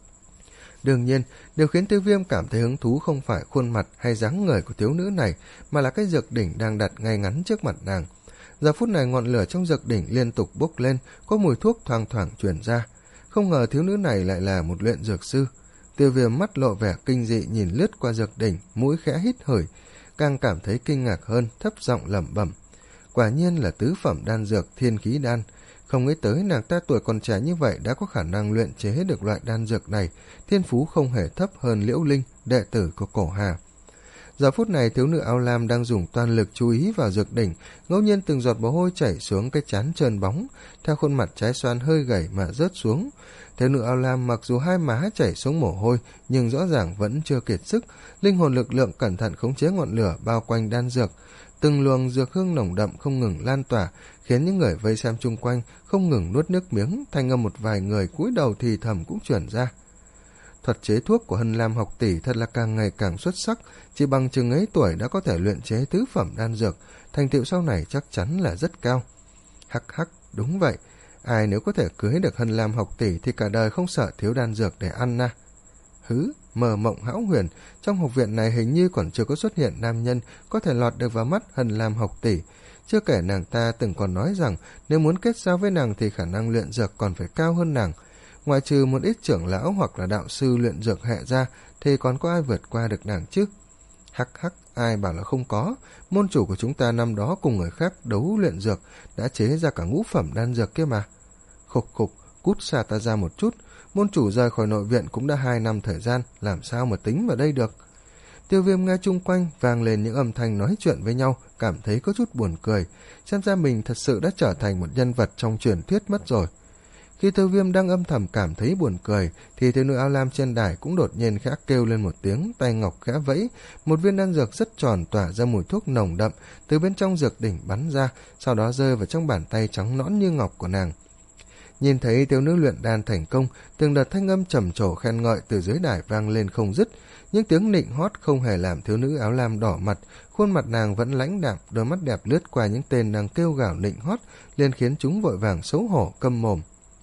Đương nhiên, điều khiến Tiêu Viêm cảm thấy hứng thú không phải khuôn mặt hay dáng người của thiếu nữ này, mà là cái dược đỉnh đang đặt ngay ngắn trước mặt nàng. Giờ phút này ngọn lửa trong dược đỉnh liên tục bốc lên, có mùi thuốc thoang thoảng truyền ra. Không ngờ thiếu nữ này lại là một luyện dược sư. Tiêu Viêm mắt lộ vẻ kinh dị nhìn lướt qua dược đỉnh, mũi khẽ hít hửi, càng cảm thấy kinh ngạc hơn, thấp giọng lẩm bẩm. Quả nhiên là tứ phẩm đan dược thiên khí đan. Không nghĩ tới nàng ta tuổi còn trẻ như vậy đã có khả năng luyện chế được loại đan dược này, thiên phú không hề thấp hơn Liễu Linh, đệ tử của Cổ Hà. Giờ phút này thiếu nữ áo lam đang dùng toàn lực chú ý vào dược đỉnh, ngẫu nhiên từng giọt mồ hôi chảy xuống cái trán trơn bóng, theo khuôn mặt trái xoan hơi gầy mà rớt xuống. Thiếu nữ áo lam mặc dù hai má chảy xuống mồ hôi, nhưng rõ ràng vẫn chưa kiệt sức, linh hồn lực lượng cẩn thận khống chế ngọn lửa bao quanh đan dược. Từng luồng dược hương nồng đậm không ngừng lan tỏa, khiến những người vây xem chung quanh không ngừng nuốt nước miếng, thanh âm một vài người cúi đầu thì thầm cũng truyền ra. Thuật chế thuốc của Hân Lam học tỷ thật là càng ngày càng xuất sắc, chỉ bằng chừng ấy tuổi đã có thể luyện chế tứ phẩm đan dược, thành tựu sau này chắc chắn là rất cao. Hắc hắc, đúng vậy, ai nếu có thể cưới được Hân Lam học tỷ thì cả đời không sợ thiếu đan dược để ăn na. Hứ, mờ mộng hão huyền, trong học viện này hình như còn chưa có xuất hiện nam nhân có thể lọt được vào mắt Hân Lam học tỷ. Chưa kể nàng ta từng còn nói rằng nếu muốn kết giao với nàng thì khả năng luyện dược còn phải cao hơn nàng. Ngoại trừ một ít trưởng lão hoặc là đạo sư luyện dược hệ ra thì còn có ai vượt qua được nàng chứ? Hắc hắc, ai bảo là không có. Môn chủ của chúng ta năm đó cùng người khác đấu luyện dược đã chế ra cả ngũ phẩm đan dược kia mà. Khục khục, cút xa ta ra một chút. Môn chủ rời khỏi nội viện cũng đã hai năm thời gian, làm sao mà tính vào đây được? Tiêu Viêm nghe chung quanh vang lên những âm thanh nói chuyện với nhau, cảm thấy có chút buồn cười. Xem ra mình thật sự đã trở thành một nhân vật trong truyền thuyết mất rồi. Khi Tiêu Viêm đang âm thầm cảm thấy buồn cười, thì thiếu nữ áo lam trên đài cũng đột nhiên khẽ kêu lên một tiếng, tay ngọc khẽ vẫy, một viên đan dược rất tròn tỏa ra mùi thuốc nồng đậm từ bên trong dược đỉnh bắn ra, sau đó rơi vào trong bàn tay trắng nõn như ngọc của nàng. Nhìn thấy thiếu nữ luyện đan thành công, từng đợt thanh âm trầm trồ khen ngợi từ dưới đài vang lên không dứt, những tiếng nịnh hót không hề làm thiếu nữ áo lam đỏ mặt, khuôn mặt nàng vẫn lãnh đạm, đôi mắt đẹp lướt qua những tên nàng kêu gào nịnh hót, liền khiến chúng vội vàng xấu hổ câm mồm.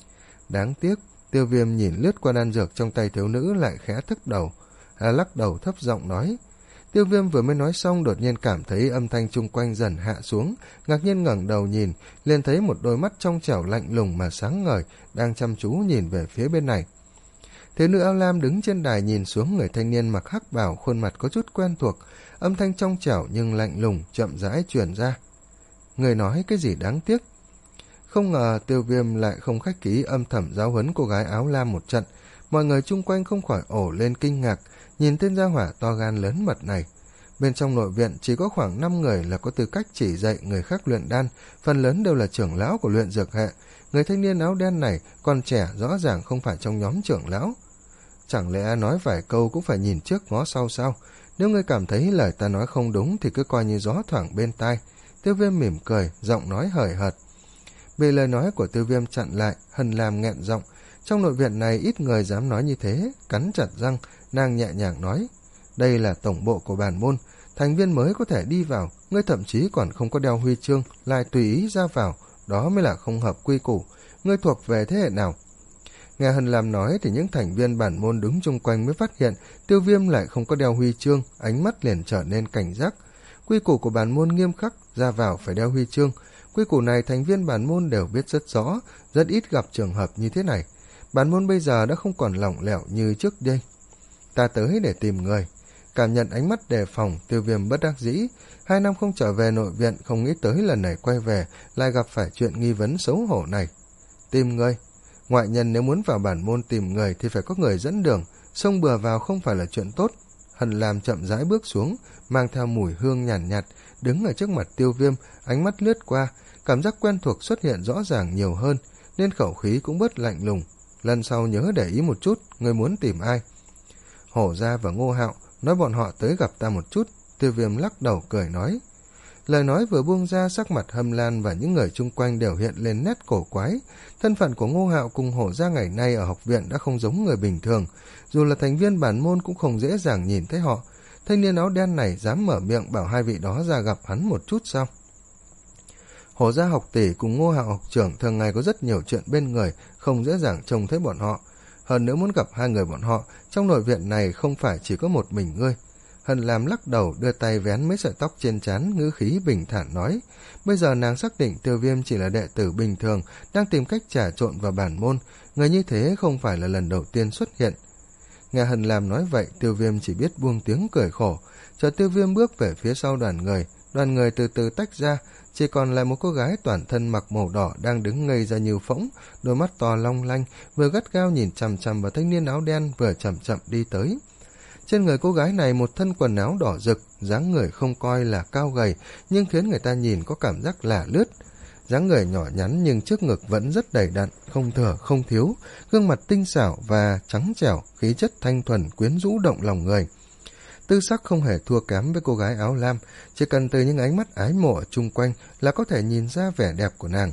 Đáng tiếc, Tiêu Viêm nhìn lướt qua đan dược trong tay thiếu nữ lại khẽ thấp đầu, à, lắc đầu thấp giọng nói. Tiêu Viêm vừa mới nói xong đột nhiên cảm thấy âm thanh chung quanh dần hạ xuống, ngạc nhiên ngẩng đầu nhìn, liền thấy một đôi mắt trong trẻo lạnh lùng mà sáng ngời đang chăm chú nhìn về phía bên này. Thiếu nữ áo lam đứng trên đài nhìn xuống người thanh niên mặc hắc bào, khuôn mặt có chút quen thuộc, âm thanh trong trẻo nhưng lạnh lùng chậm rãi truyền ra. Người nói cái gì đáng tiếc? Không ngờ Tiêu Viêm lại không khách khí âm thầm giáo huấn cô gái áo lam một trận, mọi người chung quanh không khỏi ổ lên kinh ngạc, nhìn tên gia hỏa to gan lớn mật này. Bên trong nội viện chỉ có khoảng năm người là có tư cách chỉ dạy người khác luyện đan, phần lớn đều là trưởng lão của luyện dược hệ. Người thanh niên áo đen này còn trẻ, rõ ràng không phải trong nhóm trưởng lão. Chẳng lẽ nói vài câu cũng phải nhìn trước ngó sau sao? Nếu ngươi cảm thấy lời ta nói không đúng thì cứ coi như gió thoảng bên tai. Tiêu Viêm mỉm cười, giọng nói hời hợt. Bị lời nói của Tiêu Viêm chặn lại, Hân Lam nghẹn giọng. Trong nội viện này ít người dám nói như thế, cắn chặt răng, nàng nhẹ nhàng nói. Đây là tổng bộ của bản môn, thành viên mới có thể đi vào, ngươi thậm chí còn không có đeo huy chương, lại tùy ý ra vào, đó mới là không hợp quy củ. Ngươi thuộc về thế hệ nào? Nghe Hân Lam nói thì những thành viên bản môn đứng chung quanh mới phát hiện Tiêu Viêm lại không có đeo huy chương, ánh mắt liền trở nên cảnh giác. Quy củ của bản môn nghiêm khắc, ra vào phải đeo huy chương. Quy củ này thành viên bản môn đều biết rất rõ, rất ít gặp trường hợp như thế này. Bản môn bây giờ đã không còn lỏng lẻo như trước đây. Ta tới để tìm người. Cảm nhận ánh mắt đề phòng, Tiêu Viêm bất đắc dĩ. Hai năm không trở về nội viện, không nghĩ tới lần này quay về lại gặp phải chuyện nghi vấn xấu hổ này. Tìm người. Ngoại nhân nếu muốn vào bản môn tìm người thì phải có người dẫn đường, xông bừa vào không phải là chuyện tốt. Hân Lam chậm rãi bước xuống, mang theo mùi hương nhàn nhạt, nhạt, đứng ở trước mặt Tiêu Viêm, ánh mắt lướt qua, cảm giác quen thuộc xuất hiện rõ ràng nhiều hơn, nên khẩu khí cũng bớt lạnh lùng. Lần sau nhớ để ý một chút, người muốn tìm ai. Hổ Gia và Ngô Hạo nói bọn họ tới gặp ta một chút. Tiêu Viêm lắc đầu cười nói. Lời nói vừa buông ra, sắc mặt Hâm Lan và những người chung quanh đều hiện lên nét cổ quái. Thân phận của Ngô Hạo cùng Hổ Gia ngày nay ở học viện đã không giống người bình thường, dù là thành viên bản môn cũng không dễ dàng nhìn thấy họ. Thanh niên áo đen này dám mở miệng bảo hai vị đó ra gặp hắn một chút sao? Hổ Gia học tỷ cùng Ngô Hạo học trưởng thường ngày có rất nhiều chuyện bên người, không dễ dàng trông thấy bọn họ. Hơn nữa muốn gặp hai người bọn họ, trong nội viện này không phải chỉ có một mình ngươi. Hân Lam lắc đầu, đưa tay vén mấy sợi tóc trên trán, ngữ khí bình thản nói. Bây giờ nàng xác định Tiêu Viêm chỉ là đệ tử bình thường, đang tìm cách trà trộn vào bản môn. Người như thế không phải là lần đầu tiên xuất hiện. Nghe Hân Lam nói vậy, Tiêu Viêm chỉ biết buông tiếng cười khổ. Chờ Tiêu Viêm bước về phía sau đoàn người, đoàn người từ từ tách ra, chỉ còn lại một cô gái toàn thân mặc màu đỏ đang đứng ngây ra như phỗng, đôi mắt to long lanh, vừa gắt gao nhìn chằm chằm vào thanh niên áo đen vừa chậm chậm đi tới. Trên người cô gái này một thân quần áo đỏ rực, dáng người không coi là cao gầy, nhưng khiến người ta nhìn có cảm giác lả lướt. Dáng người nhỏ nhắn nhưng trước ngực vẫn rất đầy đặn, không thừa không thiếu, gương mặt tinh xảo và trắng trẻo, khí chất thanh thuần quyến rũ động lòng người. Tư sắc không hề thua kém với cô gái áo lam, chỉ cần từ những ánh mắt ái mộ chung quanh là có thể nhìn ra vẻ đẹp của nàng.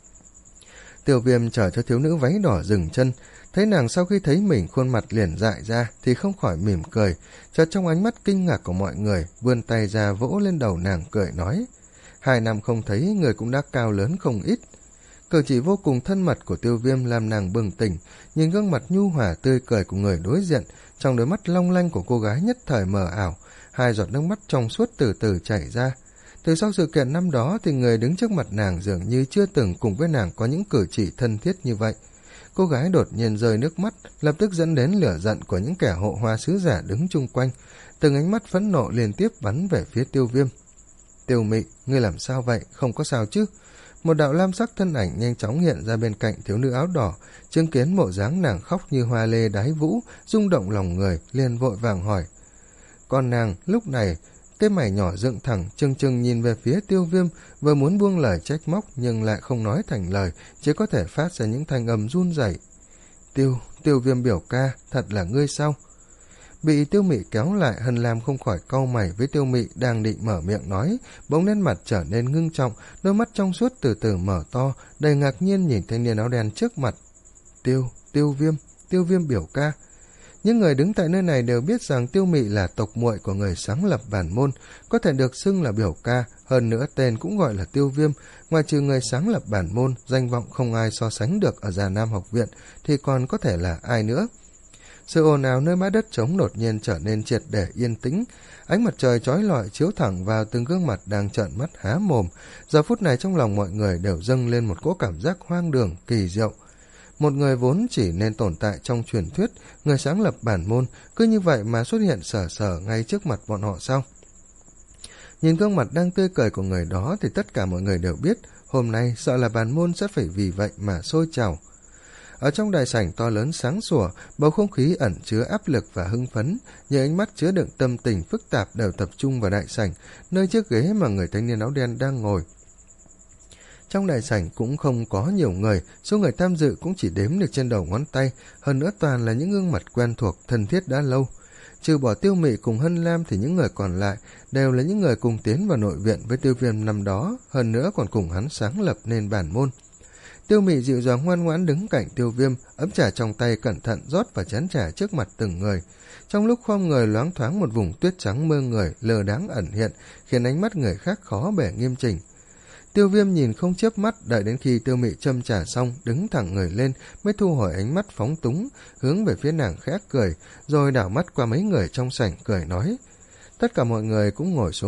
Tiêu Viêm chờ cho thiếu nữ váy đỏ dừng chân, thấy nàng sau khi thấy mình khuôn mặt liền dại ra thì không khỏi mỉm cười, chợt trong ánh mắt kinh ngạc của mọi người vươn tay ra vỗ lên đầu nàng cười nói. Hai năm không thấy người cũng đã cao lớn không ít. Cử chỉ vô cùng thân mật của Tiêu Viêm làm nàng bừng tỉnh, nhìn gương mặt nhu hòa tươi cười của người đối diện, trong đôi mắt long lanh của cô gái nhất thời mờ ảo, hai giọt nước mắt trong suốt từ từ chảy ra. Từ sau sự kiện năm đó thì người đứng trước mặt nàng dường như chưa từng cùng với nàng có những cử chỉ thân thiết như vậy. Cô gái đột nhiên rơi nước mắt, lập tức dẫn đến lửa giận của những kẻ hộ hoa sứ giả đứng chung quanh, từng ánh mắt phẫn nộ liên tiếp bắn về phía Tiêu Viêm. Tiêu Mị, ngươi làm sao vậy, không có sao chứ? Một đạo lam sắc thân ảnh nhanh chóng hiện ra bên cạnh thiếu nữ áo đỏ, chứng kiến bộ dáng nàng khóc như hoa lê đái vũ, rung động lòng người, liền vội vàng hỏi. Còn nàng, lúc này, cái mày nhỏ dựng thẳng, chừng chừng nhìn về phía Tiêu Viêm, vừa muốn buông lời trách móc nhưng lại không nói thành lời, chỉ có thể phát ra những thanh âm run rẩy. Tiêu, Tiêu Viêm biểu ca, thật là ngươi sao? Bị Tiêu Mị kéo lại, Hân Lam không khỏi cau mày với Tiêu Mị đang định mở miệng nói, bỗng lên mặt trở nên ngưng trọng, đôi mắt trong suốt từ từ mở to, đầy ngạc nhiên nhìn thanh niên áo đen trước mặt. Tiêu, Tiêu Viêm, Tiêu Viêm biểu ca. Những người đứng tại nơi này đều biết rằng Tiêu Mị là tộc muội của người sáng lập bản môn, có thể được xưng là biểu ca, hơn nữa tên cũng gọi là Tiêu Viêm, ngoài trừ người sáng lập bản môn, danh vọng không ai so sánh được ở Già Nam học viện, thì còn có thể là ai nữa. Sự ồn ào nơi bãi đất trống đột nhiên trở nên triệt để yên tĩnh, ánh mặt trời chói lọi chiếu thẳng vào từng gương mặt đang trợn mắt há mồm. Giờ phút này trong lòng mọi người đều dâng lên một cỗ cảm giác hoang đường, kỳ diệu. Một người vốn chỉ nên tồn tại trong truyền thuyết, người sáng lập bản môn, cứ như vậy mà xuất hiện sở sở ngay trước mặt bọn họ sao? Nhìn gương mặt đang tươi cười của người đó thì tất cả mọi người đều biết, hôm nay sợ là bản môn sẽ phải vì vậy mà sôi trào. Ở trong đại sảnh to lớn sáng sủa, bầu không khí ẩn chứa áp lực và hưng phấn, những ánh mắt chứa đựng tâm tình phức tạp đều tập trung vào đại sảnh, nơi chiếc ghế mà người thanh niên áo đen đang ngồi. Trong đại sảnh cũng không có nhiều người, số người tham dự cũng chỉ đếm được trên đầu ngón tay, hơn nữa toàn là những gương mặt quen thuộc, thân thiết đã lâu. Trừ bỏ Tiêu Mị cùng Hân Lam thì những người còn lại đều là những người cùng tiến vào nội viện với Tiêu Viêm năm đó, hơn nữa còn cùng hắn sáng lập nên bản môn. Tiêu Mị dịu dàng ngoan ngoãn đứng cạnh Tiêu Viêm, ấm trà trong tay cẩn thận rót vào chén trà trước mặt từng người. Trong lúc khom người loáng thoáng một vùng tuyết trắng mơ người lờ đáng ẩn hiện, khiến ánh mắt người khác khó bẻ nghiêm chỉnh. Tiêu Viêm nhìn không chớp mắt, đợi đến khi Tiêu Mị châm trà xong, đứng thẳng người lên, mới thu hồi ánh mắt phóng túng, hướng về phía nàng khẽ cười, rồi đảo mắt qua mấy người trong sảnh cười nói. Tất cả mọi người cũng ngồi xuống đi,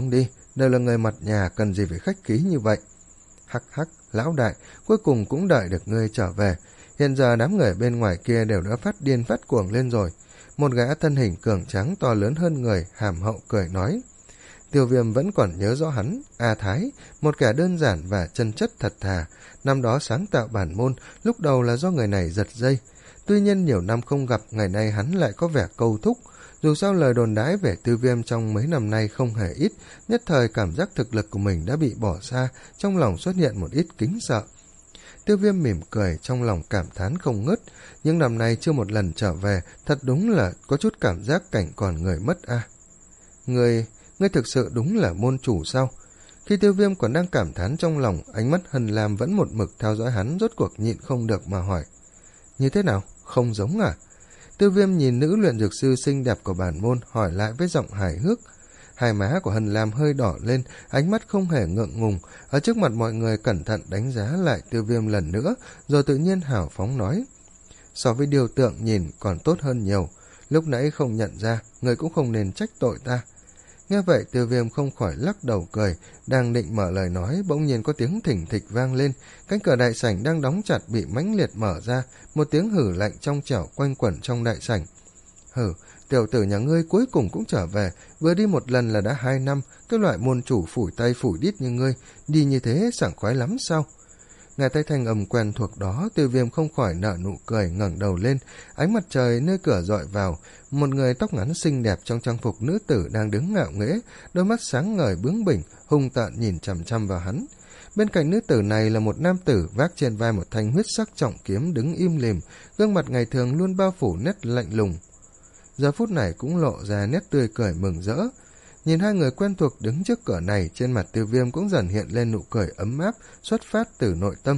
đều là người mặt nhà, cần gì phải khách khí như vậy. Hắc hắc, lão đại, cuối cùng cũng đợi được ngươi trở về. Hiện giờ đám người bên ngoài kia đều đã phát điên phát cuồng lên rồi. Một gã thân hình cường tráng to lớn hơn người, hàm hậu cười nói. Tiêu Viêm vẫn còn nhớ rõ hắn, A Thái, một kẻ đơn giản và chân chất thật thà. Năm đó sáng tạo bản môn, lúc đầu là do người này giật dây. Tuy nhiên nhiều năm không gặp, ngày nay hắn lại có vẻ câu thúc. Dù sao lời đồn đãi về Tiêu Viêm trong mấy năm nay không hề ít, nhất thời cảm giác thực lực của mình đã bị bỏ xa, trong lòng xuất hiện một ít kính sợ. Tiêu Viêm mỉm cười, trong lòng cảm thán không ngớt. Nhưng năm nay chưa một lần trở về, thật đúng là có chút cảm giác cảnh còn người mất a. À. Người, ngươi thực sự đúng là môn chủ sao? Khi Tiêu Viêm còn đang cảm thán trong lòng, ánh mắt Hân Lam vẫn một mực theo dõi hắn, rốt cuộc nhịn không được mà hỏi. Như thế nào? Không giống à? Tiêu Viêm nhìn nữ luyện dược sư xinh đẹp của bản môn, hỏi lại với giọng hài hước. Hai má của Hân Lam hơi đỏ lên, ánh mắt không hề ngượng ngùng, ở trước mặt mọi người cẩn thận đánh giá lại Tiêu Viêm lần nữa, rồi tự nhiên hào phóng nói. So với điều tượng nhìn còn tốt hơn nhiều, lúc nãy không nhận ra, người cũng không nên trách tội ta. Nghe vậy Tiêu Viêm không khỏi lắc đầu cười, đang định mở lời nói, bỗng nhiên có tiếng thỉnh thịch vang lên, cánh cửa đại sảnh đang đóng chặt bị mãnh liệt mở ra, một tiếng hử lạnh trong trẻo quanh quẩn trong đại sảnh. Hử, tiểu tử nhà ngươi cuối cùng cũng trở về, vừa đi một lần là đã hai năm, cái loại môn chủ phủi tay phủi đít như ngươi, đi như thế sảng khoái lắm sao? Nghe thấy thanh âm quen thuộc đó, Tiêu Viêm không khỏi nở nụ cười, ngẩng đầu lên, ánh mặt trời nơi cửa dọi vào, một người tóc ngắn xinh đẹp trong trang phục nữ tử đang đứng ngạo nghễ, đôi mắt sáng ngời bướng bỉnh, hung tợn nhìn chằm chằm vào hắn. Bên cạnh nữ tử này là một nam tử vác trên vai một thanh huyết sắc trọng kiếm đứng im lìm, gương mặt ngày thường luôn bao phủ nét lạnh lùng. Giờ phút này cũng lộ ra nét tươi cười mừng rỡ. Nhìn hai người quen thuộc đứng trước cửa này, trên mặt Tiêu Viêm cũng dần hiện lên nụ cười ấm áp, xuất phát từ nội tâm.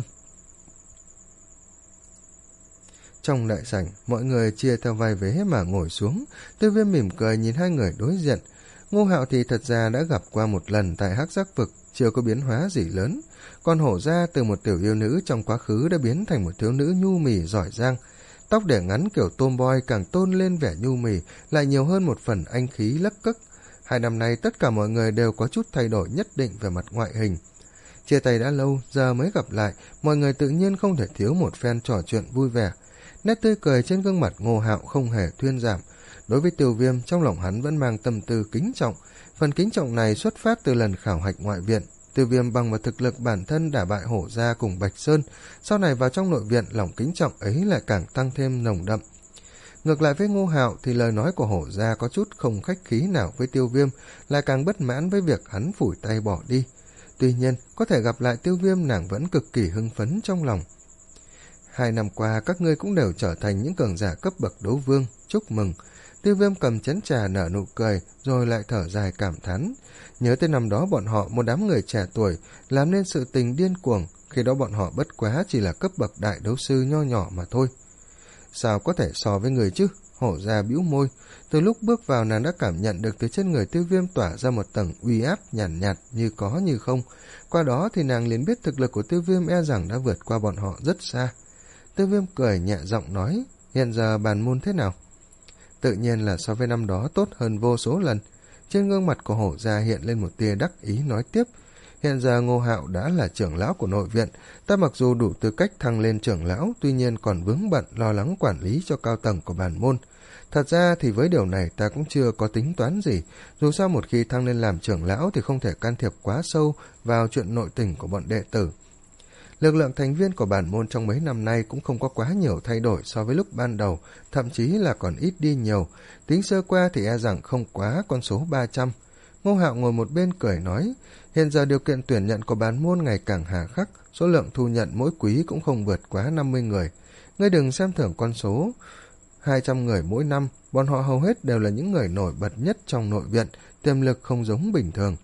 Trong đại sảnh, mọi người chia theo vai vế mà ngồi xuống, Tiêu Viêm mỉm cười nhìn hai người đối diện. Ngô Hạo thì thật ra đã gặp qua một lần tại Hắc Giác Vực, chưa có biến hóa gì lớn. Còn Hổ Gia từ một tiểu yêu nữ trong quá khứ đã biến thành một thiếu nữ nhu mì giỏi giang. Tóc để ngắn kiểu tomboy càng tôn lên vẻ nhu mì, lại nhiều hơn một phần anh khí lấc cấc. Hai năm nay tất cả mọi người đều có chút thay đổi nhất định về mặt ngoại hình. Chia tay đã lâu, giờ mới gặp lại, mọi người tự nhiên không thể thiếu một phen trò chuyện vui vẻ. Nét tươi cười trên gương mặt Ngô Hạo không hề thuyên giảm. Đối với Tiêu Viêm, trong lòng hắn vẫn mang tâm tư kính trọng. Phần kính trọng này xuất phát từ lần khảo hạch ngoại viện. Tiêu Viêm bằng vào thực lực bản thân đả bại Hổ Gia cùng Bạch Sơn, sau này vào trong nội viện, lòng kính trọng ấy lại càng tăng thêm nồng đậm. Ngược lại với Ngô Hạo thì lời nói của Hổ Gia có chút không khách khí nào với Tiêu Viêm, lại càng bất mãn với việc hắn phủi tay bỏ đi. Tuy nhiên, có thể gặp lại Tiêu Viêm, nàng vẫn cực kỳ hưng phấn trong lòng. Hai năm qua các ngươi cũng đều trở thành những cường giả cấp bậc đấu vương, chúc mừng. Tiêu Viêm cầm chén trà nở nụ cười, rồi lại thở dài cảm thán. Nhớ tới năm đó bọn họ, một đám người trẻ tuổi, làm nên sự tình điên cuồng, khi đó bọn họ bất quá chỉ là cấp bậc đại đấu sư nho nhỏ mà thôi. Sao có thể so với người chứ? Hổ Gia bĩu môi. Từ lúc bước vào, nàng đã cảm nhận được từ trên người Tiêu Viêm tỏa ra một tầng uy áp nhàn nhạt, nhạt như có như không. Qua đó thì nàng liền biết thực lực của Tiêu Viêm e rằng đã vượt qua bọn họ rất xa. Tiêu Viêm cười nhẹ giọng nói, hiện giờ bàn môn thế nào? Tự nhiên là so với năm đó tốt hơn vô số lần. Trên gương mặt của Hổ Gia hiện lên một tia đắc ý nói tiếp. Hiện giờ Ngô Hạo đã là trưởng lão của nội viện, ta mặc dù đủ tư cách thăng lên trưởng lão, tuy nhiên còn vướng bận lo lắng quản lý cho cao tầng của bản môn. Thật ra thì với điều này ta cũng chưa có tính toán gì, dù sao một khi thăng lên làm trưởng lão thì không thể can thiệp quá sâu vào chuyện nội tình của bọn đệ tử. Lực lượng thành viên của bản môn trong mấy năm nay cũng không có quá nhiều thay đổi so với lúc ban đầu, thậm chí là còn ít đi nhiều, tính sơ qua thì e rằng không quá con số ba trăm. Ngô Hạo ngồi một bên cười nói, hiện giờ điều kiện tuyển nhận của bản môn ngày càng hà khắc, số lượng thu nhận mỗi quý cũng không vượt quá năm mươi người. Ngươi đừng xem thường con số hai trăm người mỗi năm, bọn họ hầu hết đều là những người nổi bật nhất trong nội viện, tiềm lực không giống bình thường.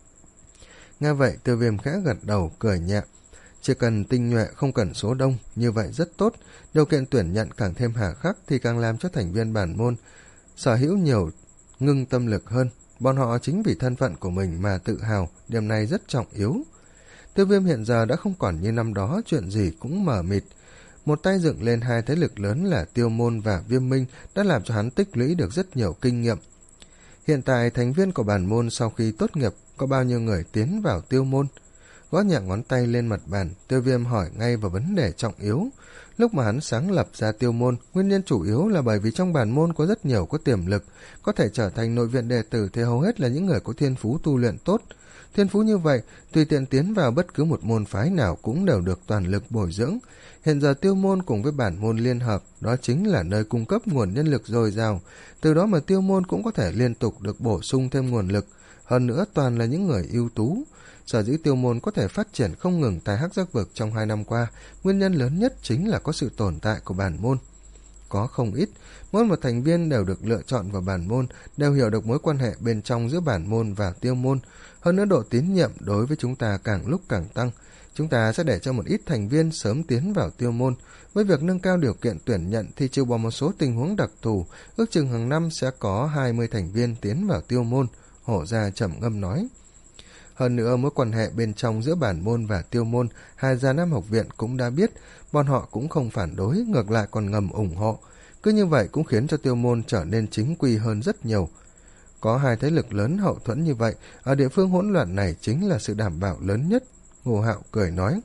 Nghe vậy Tiêu Viêm khẽ gật đầu, cười nhẹ. Chỉ cần tinh nhuệ, không cần số đông, như vậy rất tốt. Điều kiện tuyển nhận càng thêm hà khắc thì càng làm cho thành viên bản môn sở hữu nhiều ngưng tâm lực hơn. Bọn họ chính vì thân phận của mình mà tự hào, điểm này rất trọng yếu. Tiêu Viêm hiện giờ đã không còn như năm đó, chuyện gì cũng mờ mịt. Một tay dựng lên hai thế lực lớn là Tiêu Môn và Viêm Minh đã làm cho hắn tích lũy được rất nhiều kinh nghiệm. Hiện tại thành viên của bản môn sau khi tốt nghiệp có bao nhiêu người tiến vào Tiêu môn? Gõ nhẹ ngón tay lên mặt bàn, Tiêu Viêm hỏi ngay vào vấn đề trọng yếu. Lúc mà hắn sáng lập ra Tiêu môn, nguyên nhân chủ yếu là bởi vì trong bản môn có rất nhiều có tiềm lực, có thể trở thành nội viện đệ tử thì hầu hết là những người có thiên phú tu luyện tốt. Thiên phú như vậy, tùy tiện tiến vào bất cứ một môn phái nào cũng đều được toàn lực bồi dưỡng. Hiện giờ Tiêu môn cùng với bản môn liên hợp, đó chính là nơi cung cấp nguồn nhân lực dồi dào, từ đó mà Tiêu môn cũng có thể liên tục được bổ sung thêm nguồn lực, hơn nữa toàn là những người ưu tú. Sở dĩ Tiêu môn có thể phát triển không ngừng tại Hắc Giác Vực trong hai năm qua, nguyên nhân lớn nhất chính là có sự tồn tại của bản môn. Có không ít, mỗi một thành viên đều được lựa chọn vào bản môn, đều hiểu được mối quan hệ bên trong giữa bản môn và Tiêu môn. Hơn nữa độ tín nhiệm đối với chúng ta càng lúc càng tăng. Chúng ta sẽ để cho một ít thành viên sớm tiến vào Tiêu môn. Với việc nâng cao điều kiện tuyển nhận thì trừ bỏ một số tình huống đặc thù, ước chừng hàng năm sẽ có hai mươi thành viên tiến vào Tiêu môn, Hổ Gia trầm ngâm nói. Hơn nữa mối quan hệ bên trong giữa bản môn và Tiêu môn, hai Già Nam học viện cũng đã biết, bọn họ cũng không phản đối, ngược lại còn ngầm ủng hộ. Cứ như vậy cũng khiến cho Tiêu môn trở nên chính quy hơn rất nhiều. Có hai thế lực lớn hậu thuẫn như vậy, ở địa phương hỗn loạn này chính là sự đảm bảo lớn nhất, Ngô Hạo cười nói.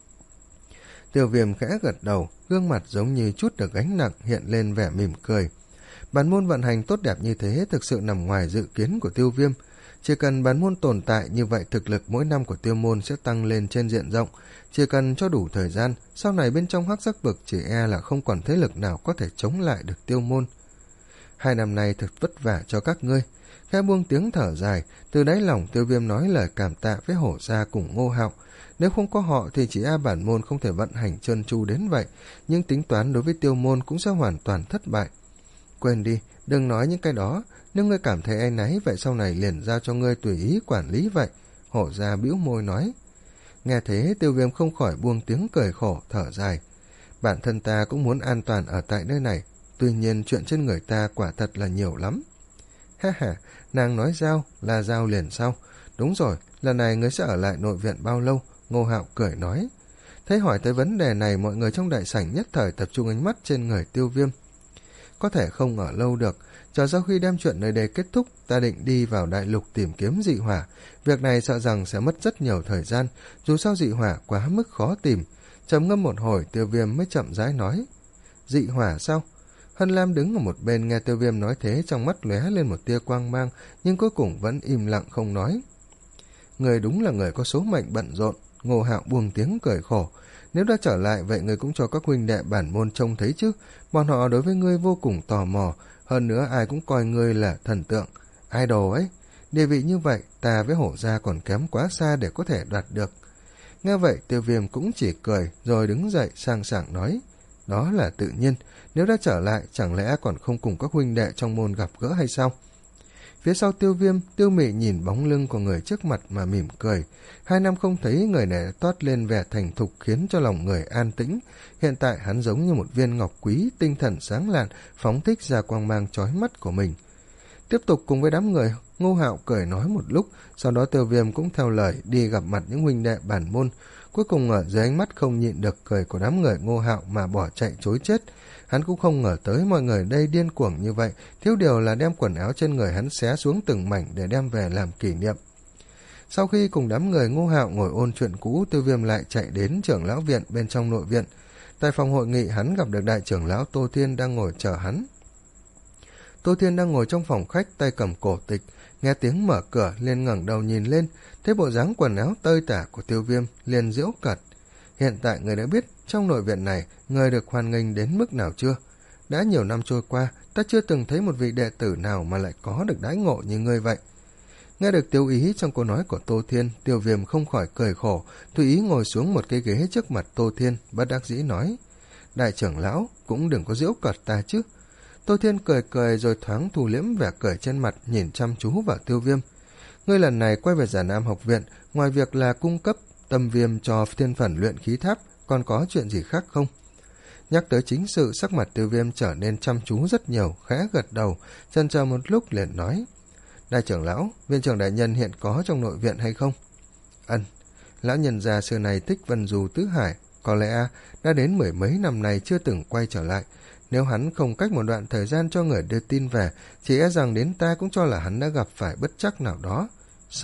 Tiêu Viêm khẽ gật đầu, gương mặt giống như chút được gánh nặng hiện lên vẻ mỉm cười. Bản môn vận hành tốt đẹp như thế thực sự nằm ngoài dự kiến của Tiêu Viêm. Chỉ cần bản môn tồn tại như vậy, thực lực mỗi năm của Tiêu môn sẽ tăng lên trên diện rộng. Chỉ cần cho đủ thời gian, sau này bên trong Hắc Giác Vực chỉ e là không còn thế lực nào có thể chống lại được Tiêu môn. Hai năm nay thật vất vả cho các ngươi. Khẽ buông tiếng thở dài, từ đáy lòng Tiêu Viêm nói lời cảm tạ với Hổ Gia cùng Ngô Hạo. Nếu không có họ thì chỉ e bản môn không thể vận hành trơn tru đến vậy, nhưng tính toán đối với Tiêu môn cũng sẽ hoàn toàn thất bại. Quên đi, đừng nói những cái đó, nếu ngươi cảm thấy áy náy vậy sau này liền giao cho ngươi tùy ý quản lý vậy, Hổ Gia bĩu môi nói. Nghe thế Tiêu Viêm không khỏi buông tiếng cười khổ, thở dài. Bản thân ta cũng muốn an toàn ở tại nơi này, tuy nhiên chuyện trên người ta quả thật là nhiều lắm. Ha ha, nàng nói giao là giao liền sao? Đúng rồi, lần này ngươi sẽ ở lại nội viện bao lâu? Ngô Hạo cười nói. Thấy hỏi tới vấn đề này, mọi người trong đại sảnh nhất thời tập trung ánh mắt trên người Tiêu Viêm. Có thể không ở lâu được, chờ sau khi đem chuyện nơi đây kết thúc, ta định đi vào đại lục tìm kiếm dị hỏa. Việc này sợ rằng sẽ mất rất nhiều thời gian, dù sao dị hỏa quá mức khó tìm. Trầm ngâm một hồi, Tiêu Viêm mới chậm rãi nói. Dị hỏa sao? Hân Lam đứng ở một bên nghe Tiêu Viêm nói thế, trong mắt lóe lên một tia quang mang, nhưng cuối cùng vẫn im lặng không nói. Người đúng là người có số mệnh bận rộn, Ngô Hạo buông tiếng cười khổ. Nếu đã trở lại, vậy người cũng cho các huynh đệ bản môn trông thấy chứ. Bọn họ đối với ngươi vô cùng tò mò, hơn nữa ai cũng coi ngươi là thần tượng, idol ấy. Địa vị như vậy, ta với Hổ Gia còn kém quá xa để có thể đoạt được. Nghe vậy, Tiêu Viêm cũng chỉ cười, rồi đứng dậy sang sảng nói. Đó là tự nhiên, nếu đã trở lại, chẳng lẽ còn không cùng các huynh đệ trong môn gặp gỡ hay sao? Phía sau Tiêu Viêm, Tiêu Mị nhìn bóng lưng của người trước mặt mà mỉm cười. Hai năm không thấy người này toát lên vẻ thành thục khiến cho lòng người an tĩnh. Hiện tại hắn giống như một viên ngọc quý, tinh thần sáng lạn, phóng thích ra quang mang chói mắt của mình. Tiếp tục cùng với đám người, Ngô Hạo cười nói một lúc, sau đó Tiêu Viêm cũng theo lời đi gặp mặt những huynh đệ bản môn. Cuối cùng ở dưới ánh mắt không nhịn được cười của đám người Ngô Hạo mà bỏ chạy chối chết. Hắn cũng không ngờ tới mọi người đây điên cuồng như vậy, thiếu điều là đem quần áo trên người hắn xé xuống từng mảnh để đem về làm kỷ niệm. Sau khi cùng đám người Ngô Hạo ngồi ôn chuyện cũ, Tiêu Viêm lại chạy đến trưởng lão viện bên trong nội viện. Tại phòng hội nghị, hắn gặp được đại trưởng lão Tô Thiên đang ngồi chờ hắn. Tô Thiên đang ngồi trong phòng khách, tay cầm cổ tịch, nghe tiếng mở cửa liền ngẩng đầu nhìn lên, thấy bộ dáng quần áo tơi tả của Tiêu Viêm liền giễu cợt. Hiện tại người đã biết trong nội viện này người được hoan nghênh đến mức nào chưa? Đã nhiều năm trôi qua, ta chưa từng thấy một vị đệ tử nào mà lại có được đãi ngộ như ngươi vậy. Nghe được tiêu ý trong câu nói của Tô Thiên, Tiêu Viêm không khỏi cười khổ, tùy ý ngồi xuống một cái ghế trước mặt Tô Thiên, bất đắc dĩ nói. Đại trưởng lão, cũng đừng có giễu cợt ta chứ. Tô Thiên cười cười rồi thoáng thu liễm vẻ cười trên mặt, nhìn chăm chú vào Tiêu Viêm. Ngươi lần này quay về Già Nam học viện, ngoài việc là cung cấp tâm viêm cho thiên phần luyện khí tháp, còn có chuyện gì khác không? Nhắc tới chính sự, sắc mặt Tiêu Viêm trở nên chăm chú rất nhiều, khẽ gật đầu, chần chờ một lúc liền nói. Đại trưởng lão, viên trưởng đại nhân hiện có trong nội viện hay không? Ân, lão nhân già xưa này thích vân du tứ hải, có lẽ đã đến mười mấy năm nay chưa từng quay trở lại. Nếu hắn không cách một đoạn thời gian cho người đưa tin về, chỉ e rằng đến ta cũng cho là hắn đã gặp phải bất trắc nào đó. Sao?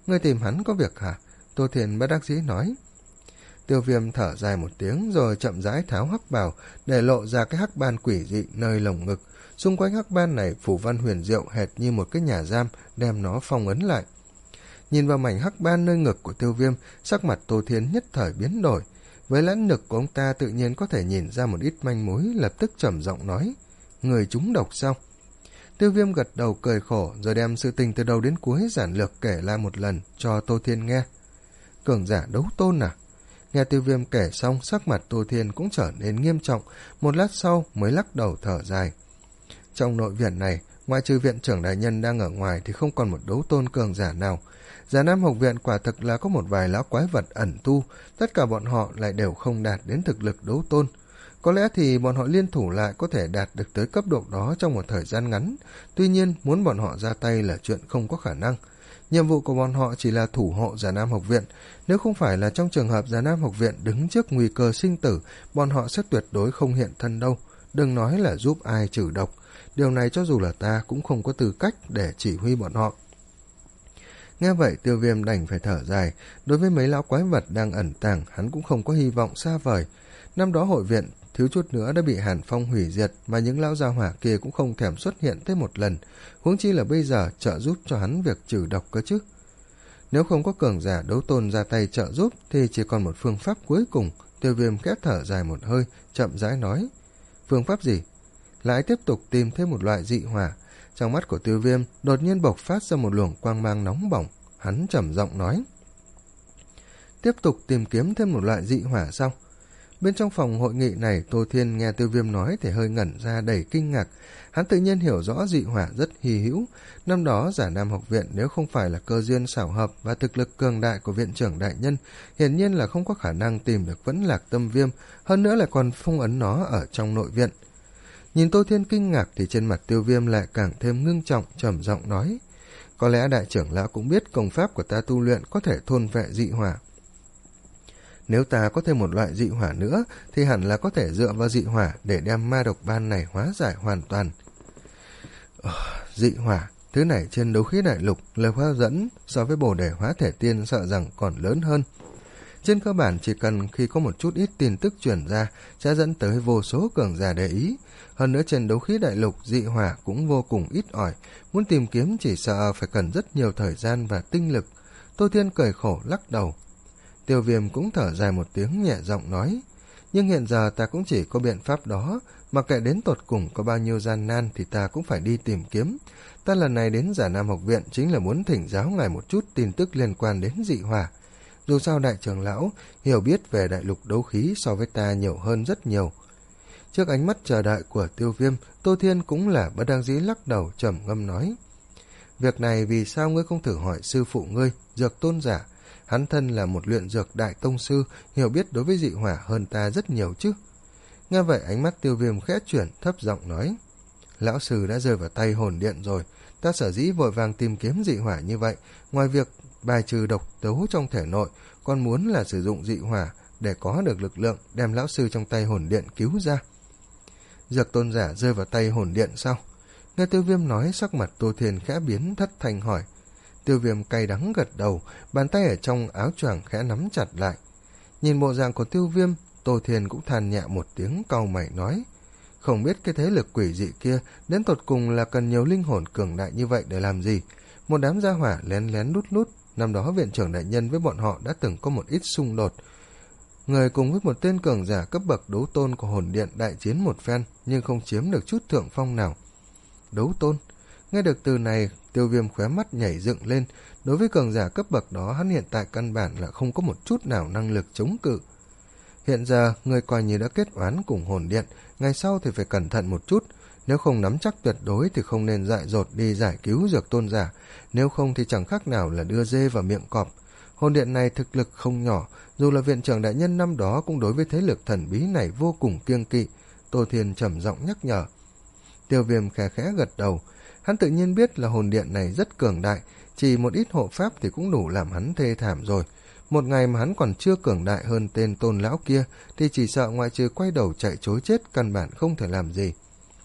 Ngươi tìm hắn có việc hả? Tô Thiên bất đắc dĩ nói. Tiêu Viêm thở dài một tiếng rồi chậm rãi tháo hắc bào để lộ ra cái hắc ban quỷ dị nơi lồng ngực. Xung quanh hắc ban này phủ văn huyền diệu hệt như một cái nhà giam, đem nó phong ấn lại. Nhìn vào mảnh hắc ban nơi ngực của Tiêu Viêm, sắc mặt Tô Thiên nhất thời biến đổi. Với lãnh lực của ông ta tự nhiên có thể nhìn ra một ít manh mối, lập tức trầm giọng nói: người trúng độc sao? Tiêu Viêm gật đầu cười khổ rồi đem sự tình từ đầu đến cuối giản lược kể lại một lần cho Tô Thiên nghe. Cường giả đấu tôn à? Nghe Tiêu Viêm kể xong, sắc mặt Tô Thiên cũng trở nên nghiêm trọng, một lát sau mới lắc đầu thở dài. Trong nội viện này, ngoại trừ viện trưởng đại nhân đang ở ngoài thì không còn một đấu tôn cường giả nào. Già Nam học viện quả thực là có một vài lão quái vật ẩn tu, tất cả bọn họ lại đều không đạt đến thực lực đấu tôn. Có lẽ thì bọn họ liên thủ lại có thể đạt được tới cấp độ đó trong một thời gian ngắn, tuy nhiên muốn bọn họ ra tay là chuyện không có khả năng. Nhiệm vụ của bọn họ chỉ là thủ hộ Già Nam học viện, nếu không phải là trong trường hợp Già Nam học viện đứng trước nguy cơ sinh tử, bọn họ sẽ tuyệt đối không hiện thân đâu, đừng nói là giúp ai trừ độc. Điều này cho dù là ta cũng không có tư cách để chỉ huy bọn họ. Nghe vậy Tiêu Viêm đành phải thở dài, đối với mấy lão quái vật đang ẩn tàng hắn cũng không có hy vọng xa vời. Năm đó hội viện thiếu chút nữa đã bị Hàn Phong hủy diệt, mà những lão gia hỏa kia cũng không thèm xuất hiện tới một lần, huống chi là bây giờ trợ giúp cho hắn việc trừ độc cơ chứ. Nếu không có cường giả đấu tôn ra tay trợ giúp thì chỉ còn một phương pháp cuối cùng. Tiêu Viêm khẽ thở dài một hơi, chậm rãi nói: phương pháp gì? Lại tiếp tục tìm thêm một loại dị hỏa. Trong mắt của Tiêu Viêm đột nhiên bộc phát ra một luồng quang mang nóng bỏng, hắn trầm giọng nói: tiếp tục tìm kiếm thêm một loại dị hỏa sao? Bên trong phòng hội nghị này, Tô Thiên nghe Tiêu Viêm nói thì hơi ngẩn ra đầy kinh ngạc. Hắn tự nhiên hiểu rõ dị hỏa rất hy hữu. Năm đó Già Nam học viện nếu không phải là cơ duyên xảo hợp và thực lực cường đại của viện trưởng đại nhân, hiển nhiên là không có khả năng tìm được Vẫn Lạc Tâm Viêm, hơn nữa lại còn phong ấn nó ở trong nội viện. Nhìn Tô Thiên kinh ngạc thì trên mặt Tiêu Viêm lại càng thêm ngưng trọng, trầm giọng nói: có lẽ đại trưởng lão cũng biết công pháp của ta tu luyện có thể thôn vệ dị hỏa. Nếu ta có thêm một loại dị hỏa nữa thì hẳn là có thể dựa vào dị hỏa để đem ma độc ban này hóa giải hoàn toàn. Oh, dị hỏa, thứ này trên đấu khí đại lục, lực hấp dẫn so với bồ đề hóa thể tiên sợ rằng còn lớn hơn. Trên cơ bản chỉ cần khi có một chút ít tin tức truyền ra sẽ dẫn tới vô số cường giả để ý. Hơn nữa trên đấu khí đại lục dị hỏa cũng vô cùng ít ỏi, muốn tìm kiếm chỉ sợ phải cần rất nhiều thời gian và tinh lực. Tô Thiên cười khổ lắc đầu. Tiêu Viêm cũng thở dài một tiếng nhẹ giọng nói: nhưng hiện giờ ta cũng chỉ có biện pháp đó, mặc kệ đến tột cùng có bao nhiêu gian nan thì ta cũng phải đi tìm kiếm. Ta lần này đến Già Nam học viện chính là muốn thỉnh giáo ngài một chút tin tức liên quan đến dị hỏa. Dù sao đại trưởng lão hiểu biết về đại lục đấu khí so với ta nhiều hơn rất nhiều. Trước ánh mắt chờ đợi của Tiêu Viêm, Tô Thiên cũng là bất đắc dĩ lắc đầu trầm ngâm nói: việc này vì sao ngươi không thử hỏi sư phụ ngươi, Dược Tôn giả? Hắn thân là một luyện dược đại tông sư, hiểu biết đối với dị hỏa hơn ta rất nhiều chứ. Nghe vậy ánh mắt Tiêu Viêm khẽ chuyển, thấp giọng nói: lão sư đã rơi vào tay hồn điện rồi. Ta sở dĩ vội vàng tìm kiếm dị hỏa như vậy, ngoài việc bài trừ độc tố trong thể nội, còn muốn là sử dụng dị hỏa để có được lực lượng đem lão sư trong tay hồn điện cứu ra. Dược Tôn giả rơi vào tay hồn điện sao? Nghe Tiêu Viêm nói, sắc mặt Tô Thiên khẽ biến, thất thanh hỏi. Tiêu Viêm cay đắng gật đầu, bàn tay ở trong áo choàng khẽ nắm chặt lại. Nhìn bộ dạng của Tiêu Viêm, Tô Thiên cũng than nhẹ một tiếng, cau mày nói: không biết cái thế lực quỷ dị kia đến tột cùng là cần nhiều linh hồn cường đại như vậy để làm gì? Một đám gia hỏa lén lén lút lút, năm đó viện trưởng đại nhân với bọn họ đã từng có một ít xung đột. Người cùng với một tên cường giả cấp bậc đấu tôn của hồn điện đại chiến một phen, nhưng không chiếm được chút thượng phong nào. Đấu tôn? Nghe được từ này, Tiêu Viêm khóe mắt nhảy dựng lên. Đối với cường giả cấp bậc đó, hắn hiện tại căn bản là không có một chút nào năng lực chống cự. Hiện giờ, người coi như đã kết oán cùng hồn điện, ngày sau thì phải cẩn thận một chút. Nếu không nắm chắc tuyệt đối thì không nên dại dột đi giải cứu Dược Tôn giả, nếu không thì chẳng khác nào là đưa dê vào miệng cọp. Hồn điện này thực lực không nhỏ, dù là viện trưởng đại nhân năm đó cũng đối với thế lực thần bí này vô cùng kiêng kỵ. Tô Thiên trầm giọng nhắc nhở. Tiêu Viêm khẽ khẽ gật đầu. Hắn tự nhiên biết là hồn điện này rất cường đại, chỉ một ít hộ pháp thì cũng đủ làm hắn thê thảm rồi. Một ngày mà hắn còn chưa cường đại hơn tên tôn lão kia thì chỉ sợ ngoại trừ quay đầu chạy chối chết, căn bản không thể làm gì.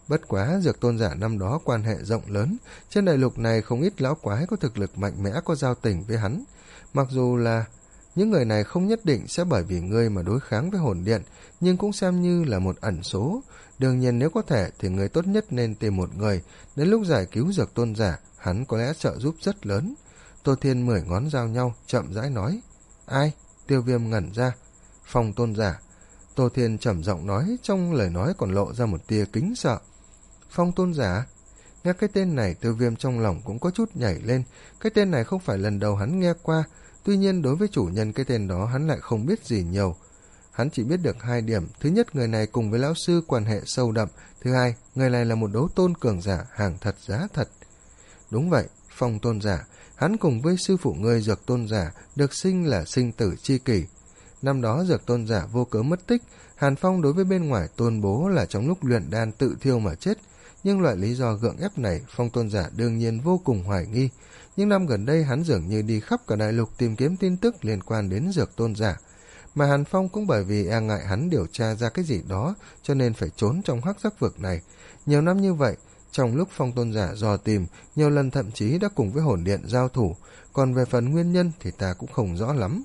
Bất quá Dược Tôn giả năm đó quan hệ rộng lớn, trên đại lục này không ít lão quái có thực lực mạnh mẽ có giao tình với hắn. Mặc dù là những người này không nhất định sẽ bởi vì ngươi mà đối kháng với hồn điện, nhưng cũng xem như là một ẩn số. Đương nhiên nếu có thể thì người tốt nhất nên tìm một người, đến lúc giải cứu Dược Tôn giả, hắn có lẽ trợ giúp rất lớn. Tô Thiên mười ngón giao nhau, chậm rãi nói. Ai? Tiêu Viêm ngẩn ra. Phong Tôn giả. Tô Thiên trầm giọng nói, trong lời nói còn lộ ra một tia kính sợ. Phong Tôn giả? Nghe cái tên này, Tiêu Viêm trong lòng cũng có chút nhảy lên. Cái tên này không phải lần đầu hắn nghe qua, tuy nhiên đối với chủ nhân cái tên đó hắn lại không biết gì nhiều. Hắn chỉ biết được hai điểm, thứ nhất người này cùng với lão sư quan hệ sâu đậm, thứ hai người này là một đấu tôn cường giả, hàng thật giá thật. Đúng vậy, Phong Tôn giả, hắn cùng với sư phụ ngươi Dược Tôn giả được sinh là sinh tử chi kỷ. Năm đó Dược Tôn giả vô cớ mất tích, Hàn Phong đối với bên ngoài tôn bố là trong lúc luyện đan tự thiêu mà chết, nhưng loại lý do gượng ép này Phong Tôn giả đương nhiên vô cùng hoài nghi. Nhưng năm gần đây hắn dường như đi khắp cả đại lục tìm kiếm tin tức liên quan đến Dược Tôn giả, mà Hàn Phong cũng bởi vì e ngại hắn điều tra ra cái gì đó cho nên phải trốn trong hắc giác vực này. Nhiều năm như vậy, trong lúc Phong Tôn giả dò tìm, nhiều lần thậm chí đã cùng với hồn điện giao thủ, còn về phần nguyên nhân thì ta cũng không rõ lắm.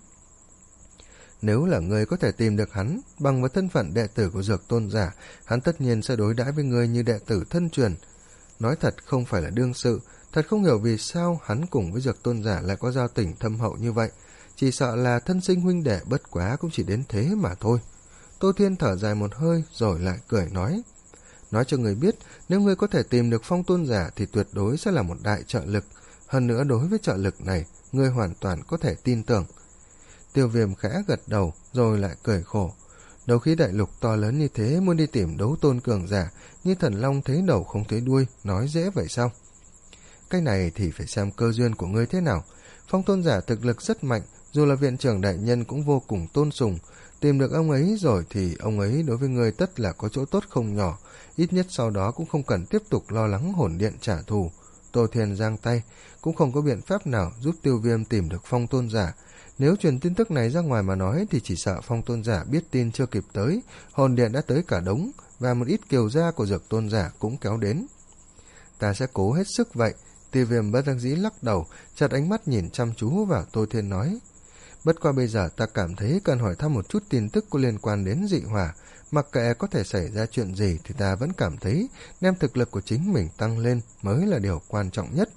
Nếu là ngươi có thể tìm được hắn, bằng với thân phận đệ tử của Dược Tôn giả, hắn tất nhiên sẽ đối đãi với ngươi như đệ tử thân truyền. Nói thật không phải là đương sự, thật không hiểu vì sao hắn cùng với Dược Tôn giả lại có giao tình thâm hậu như vậy. Chỉ sợ là thân sinh huynh đệ, bất quá cũng chỉ đến thế mà thôi. Tô Thiên thở dài một hơi rồi lại cười nói. Nói cho người biết, nếu ngươi có thể tìm được Phong Tôn giả thì tuyệt đối sẽ là một đại trợ lực. Hơn nữa đối với trợ lực này, ngươi hoàn toàn có thể tin tưởng. Tiêu Viêm khẽ gật đầu rồi lại cười khổ. Đấu khí đại lục to lớn như thế, muốn đi tìm đấu tôn cường giả, như thần long thấy đầu không thấy đuôi, nói dễ vậy sao? Cái này thì phải xem cơ duyên của ngươi thế nào. Phong Tôn giả thực lực rất mạnh, dù là viện trưởng đại nhân cũng vô cùng tôn sùng. Tìm được ông ấy rồi thì ông ấy đối với ngươi tất là có chỗ tốt không nhỏ, ít nhất sau đó cũng không cần tiếp tục lo lắng hồn điện trả thù. Tô Thiên giang tay, cũng không có biện pháp nào giúp Tiêu Viêm tìm được Phong Tôn giả. Nếu truyền tin tức này ra ngoài mà nói thì chỉ sợ Phong Tôn giả biết tin chưa kịp tới, hồn điện đã tới cả đống, và một ít kiều gia của Dược Tôn giả cũng kéo đến. Ta sẽ cố hết sức vậy. Tiêu Viêm bất đắc dĩ lắc đầu, chợt ánh mắt nhìn chăm chú vào Tô Thiên nói. Bất qua bây giờ ta cảm thấy cần hỏi thăm một chút tin tức có liên quan đến dị hỏa. Mặc kệ có thể xảy ra chuyện gì thì ta vẫn cảm thấy đem thực lực của chính mình tăng lên mới là điều quan trọng nhất.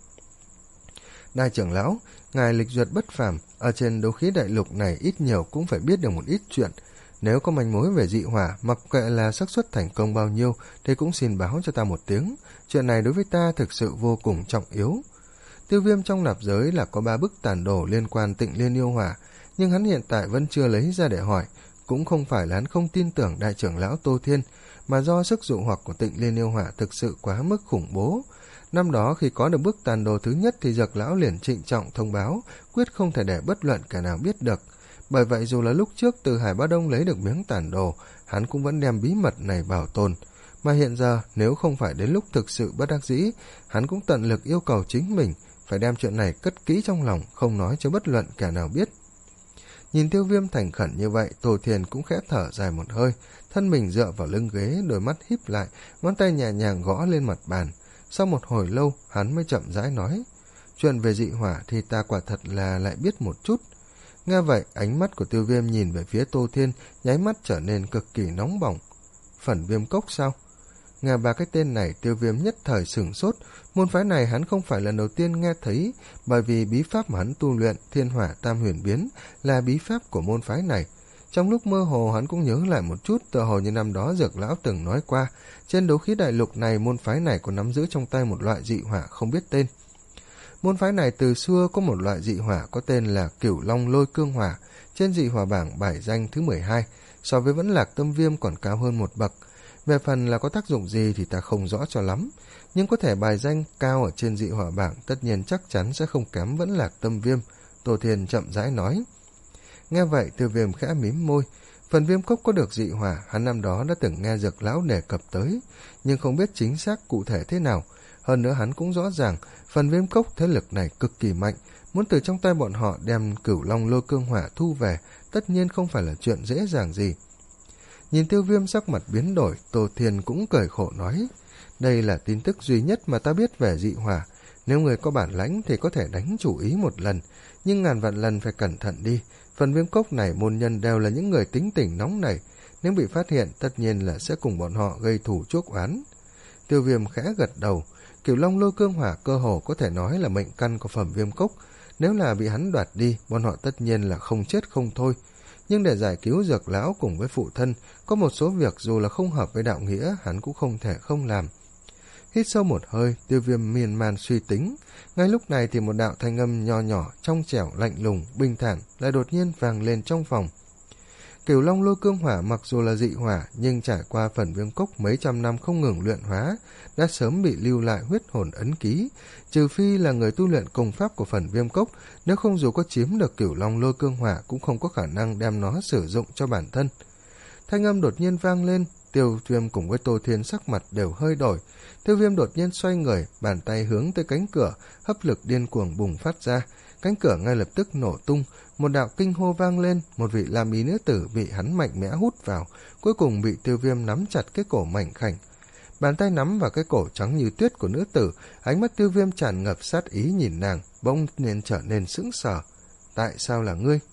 Đại trưởng lão, ngài lịch duyệt bất phàm, ở trên đấu khí đại lục này ít nhiều cũng phải biết được một ít chuyện. Nếu có manh mối về dị hỏa, mặc kệ là xác suất thành công bao nhiêu thì cũng xin báo cho ta một tiếng. Chuyện này đối với ta thực sự vô cùng trọng yếu. Tiêu Viêm trong nạp giới là có ba bức tản đồ liên quan Tịnh Liên yêu hỏa, nhưng hắn hiện tại vẫn chưa lấy ra để hỏi. Cũng không phải là hắn không tin tưởng đại trưởng lão Tô Thiên, mà do sức dụ hoặc của Tịnh Liên yêu hỏa thực sự quá mức khủng bố. Năm đó khi có được bức tàn đồ thứ nhất thì Dược lão liền trịnh trọng thông báo, quyết không thể để bất luận kẻ nào biết được. Bởi vậy dù là lúc trước từ Hải Bá Đông lấy được miếng tản đồ, hắn cũng vẫn đem bí mật này bảo tồn. Mà hiện giờ nếu không phải đến lúc thực sự bất đắc dĩ, hắn cũng tận lực yêu cầu chính mình phải đem chuyện này cất kỹ trong lòng, không nói cho bất luận kẻ nào biết. Nhìn Tiêu Viêm thành khẩn như vậy, Tô Thiên cũng khẽ thở dài một hơi, thân mình dựa vào lưng ghế, đôi mắt híp lại, ngón tay nhẹ nhàng gõ lên mặt bàn. Sau một hồi lâu, hắn mới chậm rãi nói, chuyện về dị hỏa thì ta quả thật là lại biết một chút. Nghe vậy, ánh mắt của Tiêu Viêm nhìn về phía Tô Thiên, nháy mắt trở nên cực kỳ nóng bỏng. Phần viêm cốc sao? Nghe ba cái tên này, Tiêu Viêm nhất thời sửng sốt. Môn phái này hắn không phải lần đầu tiên nghe thấy, bởi vì bí pháp mà hắn tu luyện Thiên Hỏa Tam Huyền Biến là bí pháp của môn phái này. Trong lúc mơ hồ hắn cũng nhớ lại một chút, tựa hồ như năm đó Dược lão từng nói qua, trên đấu khí đại lục này môn phái này còn nắm giữ trong tay một loại dị hỏa không biết tên. Môn phái này từ xưa có một loại dị hỏa có tên là Cửu Long Lôi Cương Hỏa, trên dị hỏa bảng bài danh thứ mười hai, so với Vẫn Lạc Tâm Viêm còn cao hơn một bậc. Về phần là có tác dụng gì thì ta không rõ cho lắm, nhưng có thể bài danh cao ở trên dị hỏa bảng tất nhiên chắc chắn sẽ không kém Vẫn Lạc Tâm Viêm. Tô Thiên chậm rãi nói. Nghe vậy, Tiêu Viêm khẽ mím môi. Phần viêm cốc có được dị hỏa, hắn năm đó đã từng nghe Dược lão đề cập tới, nhưng không biết chính xác cụ thể thế nào. Hơn nữa hắn cũng rõ ràng, phần viêm cốc thế lực này cực kỳ mạnh, muốn từ trong tay bọn họ đem Cửu Long Lôi Cương Hỏa thu về, tất nhiên không phải là chuyện dễ dàng gì. Nhìn Tiêu Viêm sắc mặt biến đổi, Tô Thiên cũng cười khổ nói, Đây là tin tức duy nhất mà ta biết về dị hỏa. Nếu người có bản lãnh thì có thể đánh chủ ý một lần, nhưng ngàn vạn lần phải cẩn thận đi. Phần viêm cốc này môn nhân đều là những người tính tình nóng nảy, nếu bị phát hiện tất nhiên là sẽ cùng bọn họ gây thù chuốc oán. Tiêu Viêm khẽ gật đầu. Cửu Long Lôi Cương Hỏa cơ hồ có thể nói là mệnh căn của phẩm viêm cốc, nếu là bị hắn đoạt đi, bọn họ tất nhiên là không chết không thôi. Nhưng để giải cứu Dược lão cùng với phụ thân, có một số việc dù là không hợp với đạo nghĩa, hắn cũng không thể không làm. Hít sâu một hơi, Tiêu Viêm miên man suy tính. Ngay lúc này thì một đạo thanh âm nho nhỏ, trong trẻo, lạnh lùng, bình thản lại đột nhiên vang lên trong phòng. Cửu Long Lôi Cương Hỏa mặc dù là dị hỏa, nhưng trải qua phần viêm cốc mấy trăm năm không ngừng luyện hóa, đã sớm bị lưu lại huyết hồn ấn ký. Trừ phi là người tu luyện công pháp của phần viêm cốc, nếu không dù có chiếm được Cửu Long Lôi Cương Hỏa cũng không có khả năng đem nó sử dụng cho bản thân. Thanh âm đột nhiên vang lên, Tiêu Viêm cùng với Tô Thiên sắc mặt đều hơi đổi. Tiêu Viêm đột nhiên xoay người, bàn tay hướng tới cánh cửa, hấp lực điên cuồng bùng phát ra. Cánh cửa ngay lập tức nổ tung, một đạo kinh hô vang lên, một vị lam y nữ tử bị hắn mạnh mẽ hút vào, cuối cùng bị Tiêu Viêm nắm chặt cái cổ mảnh khảnh. Bàn tay nắm vào cái cổ trắng như tuyết của nữ tử, ánh mắt Tiêu Viêm tràn ngập sát ý nhìn nàng, bỗng nhiên trở nên sững sờ. Tại sao là ngươi?